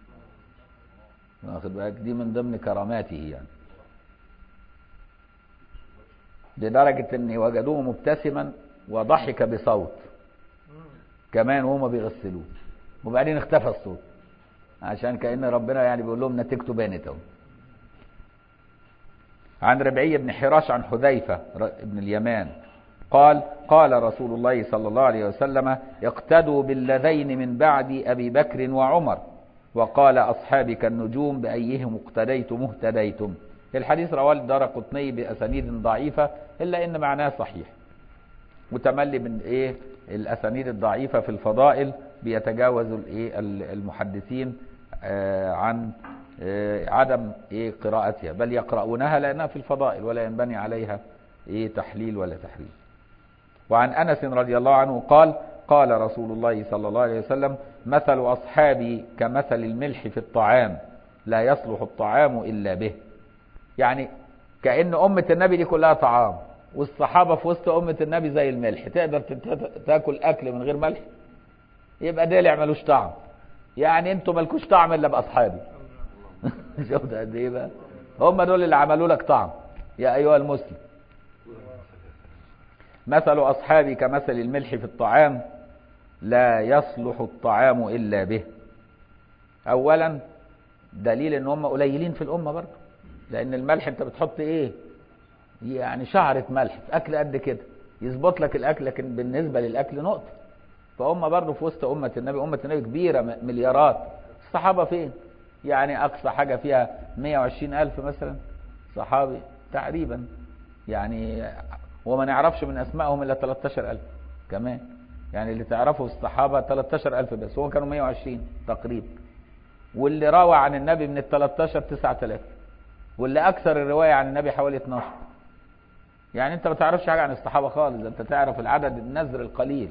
واخد بالك؟ دي من ضمن كراماته يعني، لدرجة ان وجدوه مبتسما وضحك بصوت كمان وهم بيغسلوه، وبعدين اختفى الصوت عشان كأن ربنا يعني بيقول لهم نتيجته بانت اهو. عن ربعي بن حراش عن حذيفة بن اليمان قال قال رسول الله صلى الله عليه وسلم: اقتدوا بالذين من بعد أبي بكر وعمر وقال أصحابي كالنجوم بأيهم اقتديتم اهتديتم. الحديث رواه الدارقطني بأسانيد ضعيفة إلا إن معناه صحيح. متملي من إيه الأسانيد الضعيفة في الفضائل بيتجاوز المحدثين عن عدم قراءتها، بل يقرؤونها لأنها في الفضائل ولا ينبني عليها تحليل ولا تحريم. وعن أنس رضي الله عنه قال: قال رسول الله صلى الله عليه وسلم: مثل أصحابي كمثل الملح في الطعام لا يصلح الطعام إلا به. يعني كأن أمة النبي دي كلها طعام، والصحابة في وسط أمة النبي زي الملح. تقدر تاكل أكل من غير ملح؟ يبقى دلع ملوش طعم. يعني انتوا مالكوش طعم إلا بأصحابي. شفت قد إيه بقى؟ هم دول اللي عملوا لك طعم يا أيها المسلم. مثل أصحابي كمثل الملح في الطعام لا يصلح الطعام إلا به. أولا دليل ان هم قليلين في الأمة برضه، لأن الملح انت بتحط ايه؟ يعني شعرة ملح في أكل قد كده يظبط لك الأكل، لكن بالنسبة للأكل نقطة. فهم برضه في وسط أمة النبي. أمة النبي كبيرة مليارات. الصحابة فين؟ يعني أقصى حاجة فيها 120,000 مثلا صحابي تقريبا، يعني وما نعرفش من أسمائهم إلا 13,000 كمان. يعني اللي تعرفه الصحابة 13,000 بس، هو كانوا 120 تقريبا. واللي روى عن النبي من ال 13 9,000، واللي أكثر الرواية عن النبي حوالي 12. يعني أنت ما تعرفش حاجة عن الصحابة خالص، أنت تعرف العدد النذر القليل.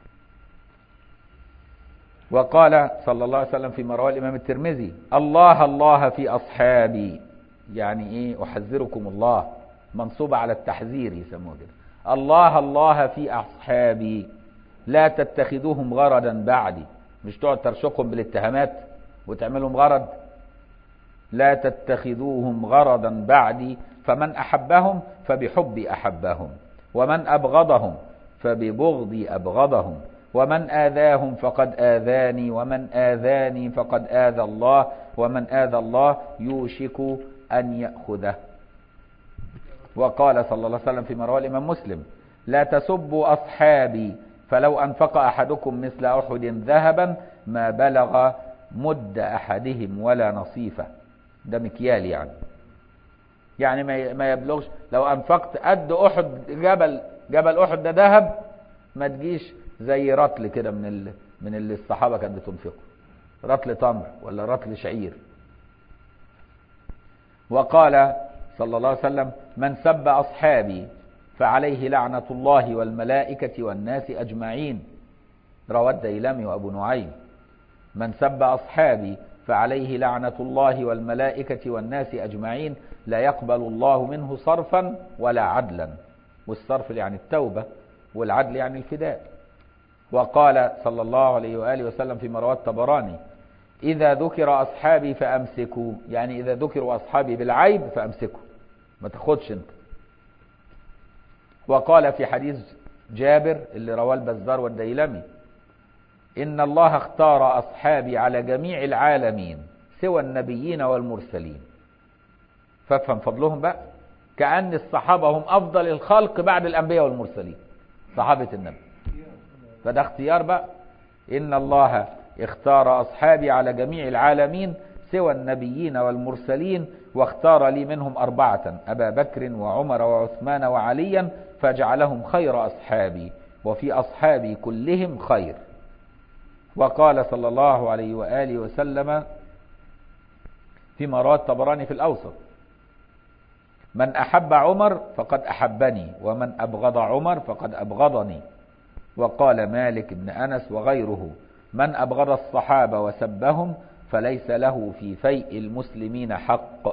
وقال صلى الله عليه وسلم فيما رواه الإمام الترمذي: الله الله في أصحابي. يعني إيه؟ أحذركم الله، منصوبة على التحذير يسموه كده. الله الله في أصحابي لا تتخذوهم غرضا بعدي. مش تقعد ترشقهم بالاتهامات وتعملهم غرض. لا تتخذوهم غرضا بعدي، فمن أحبهم فبحبي أحبهم، ومن أبغضهم فببغضي أبغضهم، ومن آذاهم فقد آذاني، ومن آذاني فقد آذى الله، ومن آذى الله يوشك أن يأخذه. وقال صلى الله عليه وسلم فيما رواه الإمام مسلم: لا تسبوا أصحابي، فلو أنفق أحدكم مثل أحد ذهبا ما بلغ مد أحدهم ولا نصيفه. ده مكيال يعني ما يبلغش. لو أنفقت قد أحد، جبل أحد ده ذهب، ما تجيش زي رطل كده من اللي الصحابة كانت بتنفقه، رطل تمر ولا رطل شعير. وقال صلى الله عليه وسلم: من سب أصحابي فعليه لعنة الله والملائكة والناس أجمعين. رواه الديلمي وأبو نعيم: من سب أصحابي فعليه لعنة الله والملائكة والناس أجمعين، لا يقبل الله منه صرفا ولا عدلا. والصرف يعني التوبة، والعدل يعني الفداء. وقال صلى الله عليه وآله وسلم فيما رواه الطبراني: إذا ذكر أصحابي فأمسكوا. يعني إذا ذكروا أصحابي بالعيب فأمسكوا، ما تاخدش انت. وقال في حديث جابر اللي رواه البزار والديلمي: إن الله اختار أصحابي على جميع العالمين سوى النبيين والمرسلين. فافهم فضلهم بقى، كأن الصحابة هم أفضل الخلق بعد الأنبياء والمرسلين، صحابة النبي. فده اختيار بقى. إن الله اختار أصحابي على جميع العالمين سوى النبيين والمرسلين، واختار لي منهم 4: أبا بكر وعمر وعثمان وعليا، فجعلهم خير أصحابي، وفي أصحابي كلهم خير. وقال صلى الله عليه وآله وسلم فيما رواه الطبراني في الأوسط: من أحب عمر فقد أحبني، ومن أبغض عمر فقد أبغضني. وقال مالك بن أنس وغيره: من أبغض الصحابة وسبهم فليس له في فيء المسلمين حق.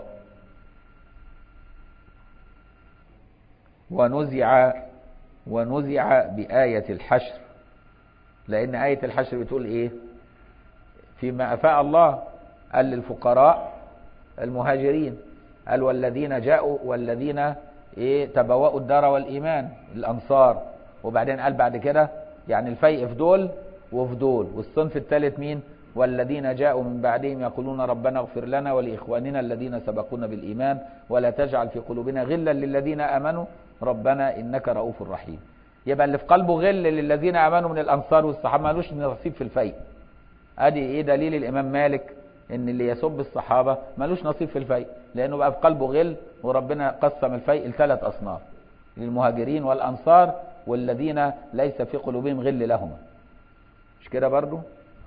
ونزع بآية الحشر، لأن آية الحشر بتقول إيه؟ فيما أفاء الله قال للفقراء المهاجرين، قال والذين جاءوا والذين تبوأوا الدار والإيمان، الأنصار. وبعدين قال بعد كده يعني الفيء في دول وفي دول. والصنف الثالث مين؟ والذين جاءوا من بعدهم يقولون ربنا اغفر لنا ولإخواننا الذين سبقونا بالإيمان ولا تجعل في قلوبنا غلا للذين آمنوا ربنا إنك رؤوف رحيم. يبقى اللي في قلبه غل للذين آمنوا من الأنصار والصحابة مالوش نصيب في الفيء. ادي دليل الإمام مالك ان اللي يسب الصحابة مالوش نصيب في الفيء، لأنه بقى في قلبه غل. وربنا قسم الفيء ل3 أصناف: للمهاجرين والأنصار والذين ليس في قلوبهم غل لهما. مش كده برضو؟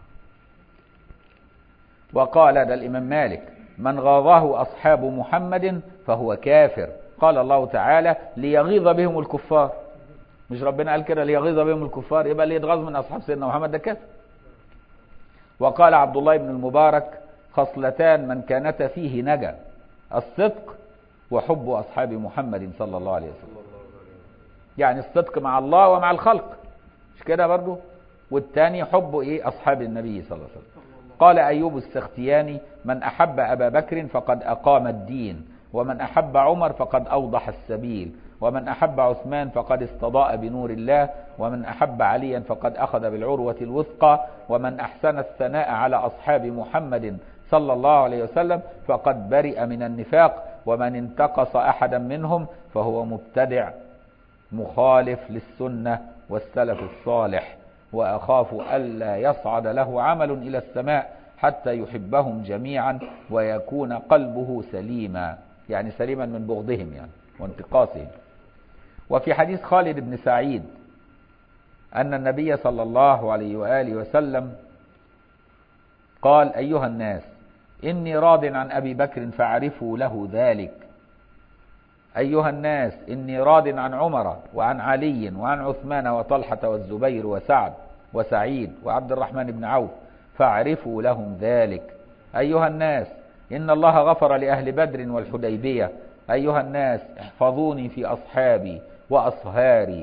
وقال ده الإمام مالك: من غاضه أصحاب محمد فهو كافر. قال الله تعالى: ليغيظ بهم الكفار. مش ربنا قال كده ليغيظ بهم الكفار؟ يبقى اللي يتغاظ من أصحاب سيدنا محمد ده كافر. وقال عبد الله بن المبارك: خصلتان من كانتا فيه نجا، الصدق وحب أصحاب محمد صلى الله عليه وسلم. يعني الصدق مع الله ومع الخلق، مش كده برضو؟ والتاني حب ايه؟ أصحاب النبي صلى الله عليه وسلم. قال أيوب السختياني: من أحب أبا بكر فقد أقام الدين، ومن أحب عمر فقد أوضح السبيل، ومن أحب عثمان فقد استضاء بنور الله، ومن أحب عليا فقد أخذ بالعروة الوثقى، ومن أحسن الثناء على أصحاب محمد صلى الله عليه وسلم فقد برئ من النفاق، ومن انتقص أحدا منهم فهو مبتدع مخالف للسنة والسلف الصالح، وأخاف ألا يصعد له عمل إلى السماء حتى يحبهم جميعا ويكون قلبه سليما، يعني سليما من بغضهم يعني وانتقاصهم. وفي حديث خالد بن سعيد أن النبي صلى الله عليه وآله وسلم قال: أيها الناس إني راض عن أبي بكر فاعرفوا له ذلك. أيها الناس إني راض عن عمر وعن علي وعن عثمان وطلحة والزبير وسعد وسعيد وعبد الرحمن بن عوف فاعرفوا لهم ذلك. أيها الناس إن الله غفر لأهل بدر والحديبية. أيها الناس احفظوني في أصحابي وأصهاري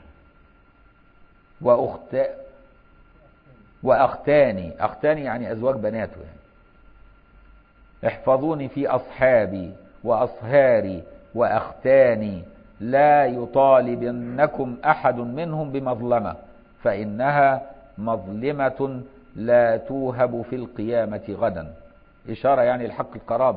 وأختاني. أختاني يعني أزواج بناته يعني. احفظوني في أصحابي وأصهاري وأختاني، لا يطالبنكم أحد منهم بمظلمة، فإنها مظلمة لا توهب في القيامة غدا. إشارة يعني الحق القرابة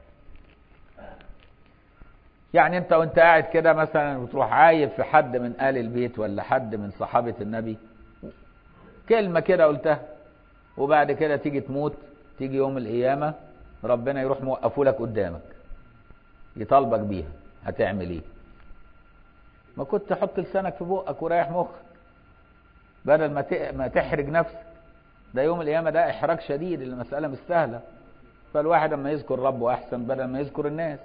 يعني انت وانت قاعد كده مثلا وتروح عايب في حد من آل البيت ولا حد من صحابة النبي، كلمة كده قلتها، وبعد كده تيجي تموت، تيجي يوم القيامة ربنا يروح موقفه لك قدامك يطالبك بيها، هتعمل ايه؟ ما كنت تحط لسانك في بقك وريح مخك بدل ما تحرج نفسك. ده يوم القيامة ده إحراج شديد، المسألة مش سهلة. فالواحد اما يذكر ربه أحسن بدل ما يذكر الناس.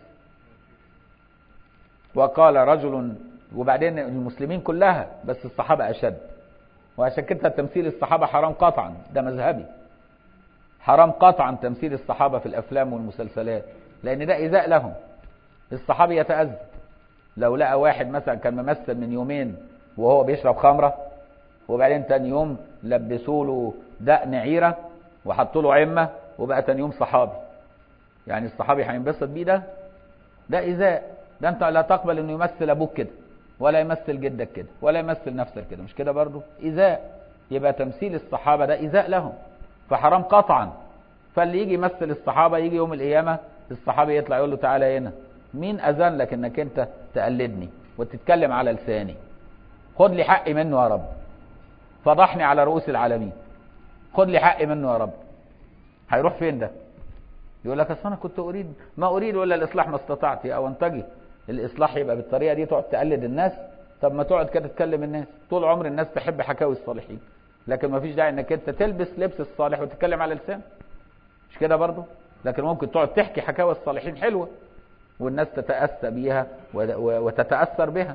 وقال رجل، وبعدين المسلمين كلها بس الصحابة أشد، وعشان كده تمثيل الصحابة حرام قطعا، ده مذهبي، حرام قطعا تمثيل الصحابة في الأفلام والمسلسلات، لأن ده إيذاء لهم. الصحابي يتأذى لو لقى واحد مثلا كان ممثل من يومين وهو بيشرب خمرة، وبعدين تاني يوم لبسوا له دقن عيرة وحطوا له عمة وبقى تاني يوم صحابي، يعني الصحابي هينبسط بيه؟ ده إيذاء. ده انت لا تقبل انه يمثل ابوك كده، ولا يمثل جدك كده، ولا يمثل نفسك كده، مش كده برضو؟ إيذاء. يبقى تمثيل الصحابة ده إيذاء لهم، فحرام قطعا. فاللي يجي يمثل الصحابة يجي يوم القيامة الصحابي يطلع يقول له: تعالى هنا، مين أذن لك انك انت تقلدني وتتكلم على لساني؟ خد لي حقي منه يا رب، فضحني على رؤوس العالمين، خد لي حقي منه يا رب. هيروح فين ده؟ يقول لك اصل انا كنت ما اريد ولا الاصلاح ما استطعت. او انتجي الاصلاح يبقى بالطريقه دي تقعد تقلد الناس؟ طب ما تقعد كده تكلم الناس. طول عمر الناس تحب حكاوي الصالحين، لكن ما فيش داعي انك انت تلبس لبس الصالح وتتكلم على لسان، مش كده برضو؟ لكن ممكن تقعد تحكي حكاوي الصالحين حلوه والناس تتأسى بيها وتتأثر بها.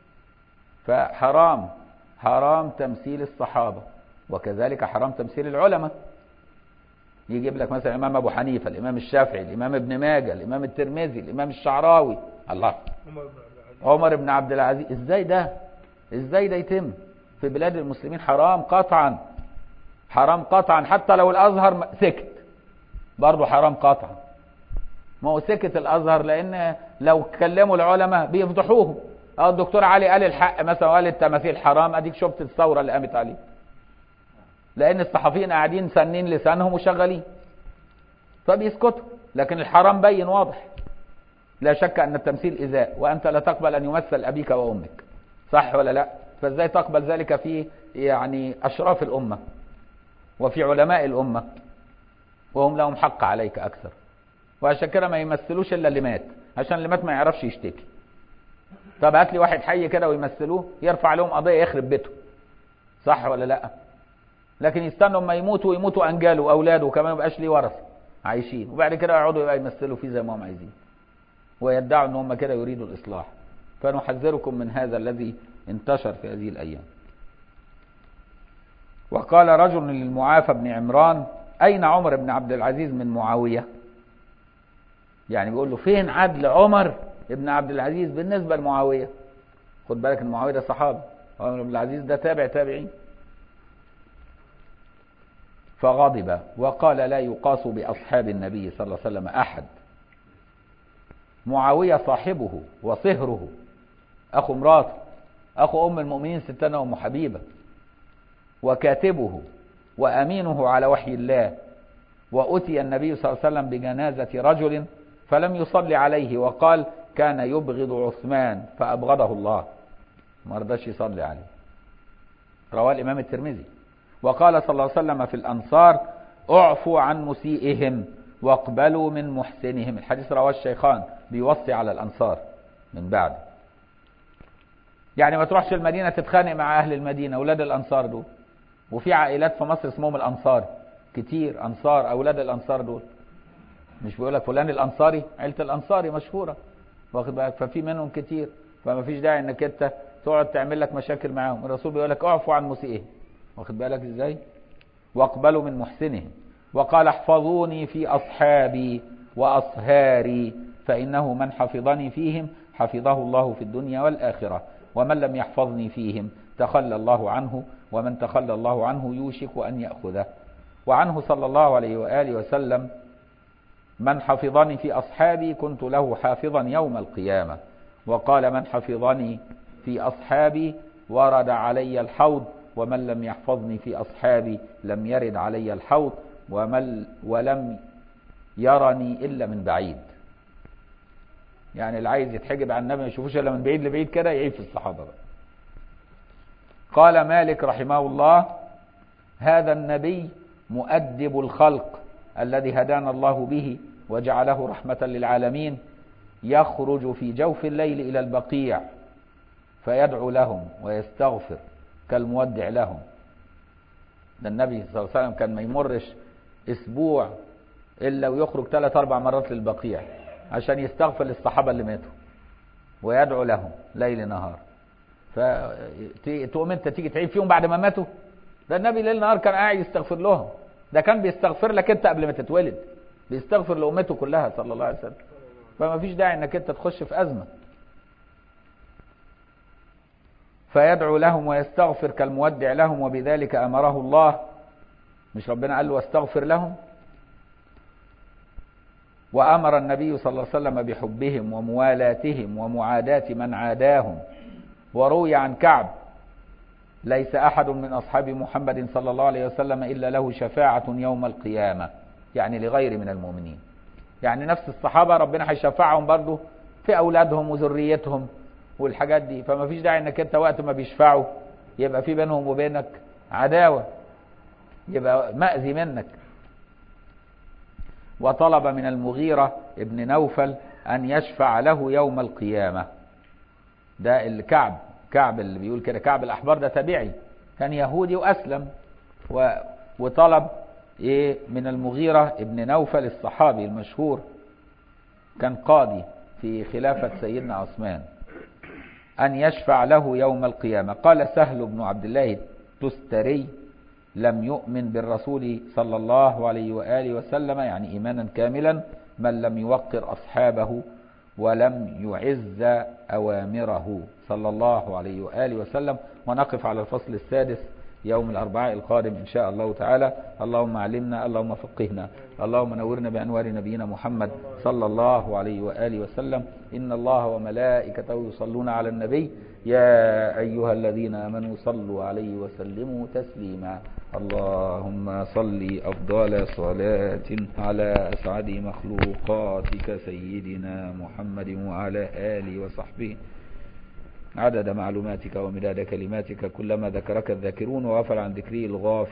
فحرام، حرام تمثيل الصحابة، وكذلك حرام تمثيل العلماء. يجيب لك مثلا الإمام أبو حنيفة، الإمام الشافعي، الإمام ابن ماجه، الإمام الترمذي، الإمام الشعراوي، الله، عمر بن عبد العزيز. إزاي ده يتم في بلاد المسلمين؟ حرام قطعا، حرام قطعا. حتى لو الأزهر سكت برضه حرام قطعا. ما هو سكت الأزهر لأن لو كلموا العلماء بيفضحوهم. الدكتور علي قال الحق مثلا وقال التماثيل حرام، أديك شفت الثورة اللي قامت عليه، لأن الصحفيين قاعدين سنين لسانهم وشغالين فبيسكتوا. لكن الحرام بين واضح، لا شك أن التمثيل إيذاء، وأنت لا تقبل أن يمثل أبيك وأمك، صح ولا لا؟ فإزاي تقبل ذلك في يعني أشراف الأمة وفي علماء الأمة وهم لهم حق عليك أكثر؟ وعشان كده ما يمثلوش إلا اللي مات، عشان اللي مات ما يعرفش يشتكي. طب هات لي واحد حي كده ويمثلوه يرفع لهم قضية يخرب بيته، صح ولا لا؟ لكن يستنوا اما يموتوا ويموتوا انجاله واولاده وكمان ما يبقاش ليه ورثه عايشين، وبعد كده يقعدوا يبقى يمثلوا فيه زي ما هم عايزين ويدعوا ان هم كده يريدوا الاصلاح. فنحذركم من هذا الذي انتشر في هذه الأيام. وقال رجل للمعافى بن عمران: أين عمر بن عبد العزيز من معاوية؟ يعني بيقول له فين عدل عمر بن عبد العزيز بالنسبة لمعاوية؟ خد بالك ان معاوية ده صحابي، عمر بن العزيز ده تابعين. فغضب وقال: لا يقاس بأصحاب النبي صلى الله عليه وسلم أحد. معاوية صاحبه وصهره، أخو مراته، أخو أم المؤمنين ستنا أم حبيبة، وكاتبه وأمينه على وحي الله. وأتي النبي صلى الله عليه وسلم بجنازة رجل فلم يصلي عليه، وقال: كان يبغض عثمان فأبغضه الله، ما رضاش يصلي عليه. رواه الإمام الترمذي. وقال صلى الله عليه وسلم في الأنصار: اعفوا عن مسيئهم واقبلوا من محسنهم. الحديث رواه الشيخان، بيوصي على الأنصار من بعد. يعني ما تروحش المدينة تتخانق مع أهل المدينة، أولاد الأنصار دول. وفي عائلات في مصر اسمهم الأنصار كتير، أنصار، أولاد الأنصار دول. مش بيقول لك فلان الأنصاري، عيلة الأنصاري مشهورة، واخد بالك؟ ففي منهم كتير، فما فيش داعي انك انت تقعد تعمل لك مشاكل معاهم. الرسول بيقول لك اعفوا عن مسيئهم، واخد بالك ازاي؟ واقبلوا من محسنهم. وقال: احفظوني في أصحابي وأصهاري، فإنه من حفظني فيهم حفظه الله في الدنيا والآخرة، ومن لم يحفظني فيهم تخلى الله عنه، ومن تخلى الله عنه يوشك أن يأخذه. وعنه صلى الله عليه وآله وسلم: من حفظني في أصحابي كنت له حافظا يوم القيامة. وقال: من حفظني في أصحابي ورد علي الحوض، ومن لم يحفظني في أصحابي لم يرد علي الحوض، ولم يرني إلا من بعيد. يعني اللي عايز يتحجب عن النبي ما يشوفوش إلا من بعيد لبعيد كده، يعيب في الصحابة بقى. قال مالك رحمه الله: هذا النبي مؤدب الخلق الذي هدانا الله به وجعله رحمة للعالمين، يخرج في جوف الليل إلى البقيع فيدعو لهم ويستغفر كالمودع لهم. ده النبي صلى الله عليه وسلم كان ما يمرش اسبوع الا ويخرج 3-4 مرات للبقيع عشان يستغفر للصحابه اللي ماتوا ويدعو لهم ليل نهار. فتقوم انت تيجي تعيب فيهم بعد ما ماتوا؟ ده النبي ليل نهار كان قاعد يستغفر لهم. ده كان بيستغفر لك انت قبل ما تتولد، بيستغفر لامته كلها صلى الله عليه وسلم. فما فيش داعي انك انت تخش في ازمه. فيدعو لهم ويستغفر كالمودع لهم، وبذلك امره الله. مش ربنا قال له واستغفر لهم؟ وامر النبي صلى الله عليه وسلم بحبهم وموالاتهم ومعاداة من عاداهم. وروي عن كعب: ليس احد من اصحاب محمد صلى الله عليه وسلم الا له شفاعة يوم القيامة، يعني لغير من المؤمنين. يعني نفس الصحابة ربنا هيشفعهم برضو في اولادهم وذريتهم والحاجات دي. فما فيش داعي انك انت وقت ما بيشفعوا يبقى في بينهم وبينك عداوة، يبقى مأذي منك. وطلب من المغيرة ابن نوفل أن يشفع له يوم القيامة. ده كعب اللي بيقول كده، كعب الأحبار ده تابعي، كان يهودي وأسلم، وطلب من المغيرة ابن نوفل الصحابي المشهور، كان قاضي في خلافة سيدنا عثمان، أن يشفع له يوم القيامة. قال سهل بن عبد الله التستري: لم يؤمن بالرسول صلى الله عليه وآله وسلم، يعني إيمانا كاملا، من لم يوقر أصحابه ولم يعز أوامره صلى الله عليه وآله وسلم. ونقف على الفصل السادس يوم الأربعاء القادم إن شاء الله تعالى. اللهم علمنا، اللهم فقهنا، اللهم نورنا بأنوار نبينا محمد صلى الله عليه وآله وسلم. إن الله وملائكته يصلون على النبي، يا أيها الذين آمنوا صلوا عليه وسلموا تسليما. اللهم صل أفضل صلاة على أسعد مخلوقاتك سيدنا محمد وعلى آله وصحبه عدد معلوماتك ومداد كلماتك، كلما ذكرك الذاكرون وغفل عن ذكره الغافل.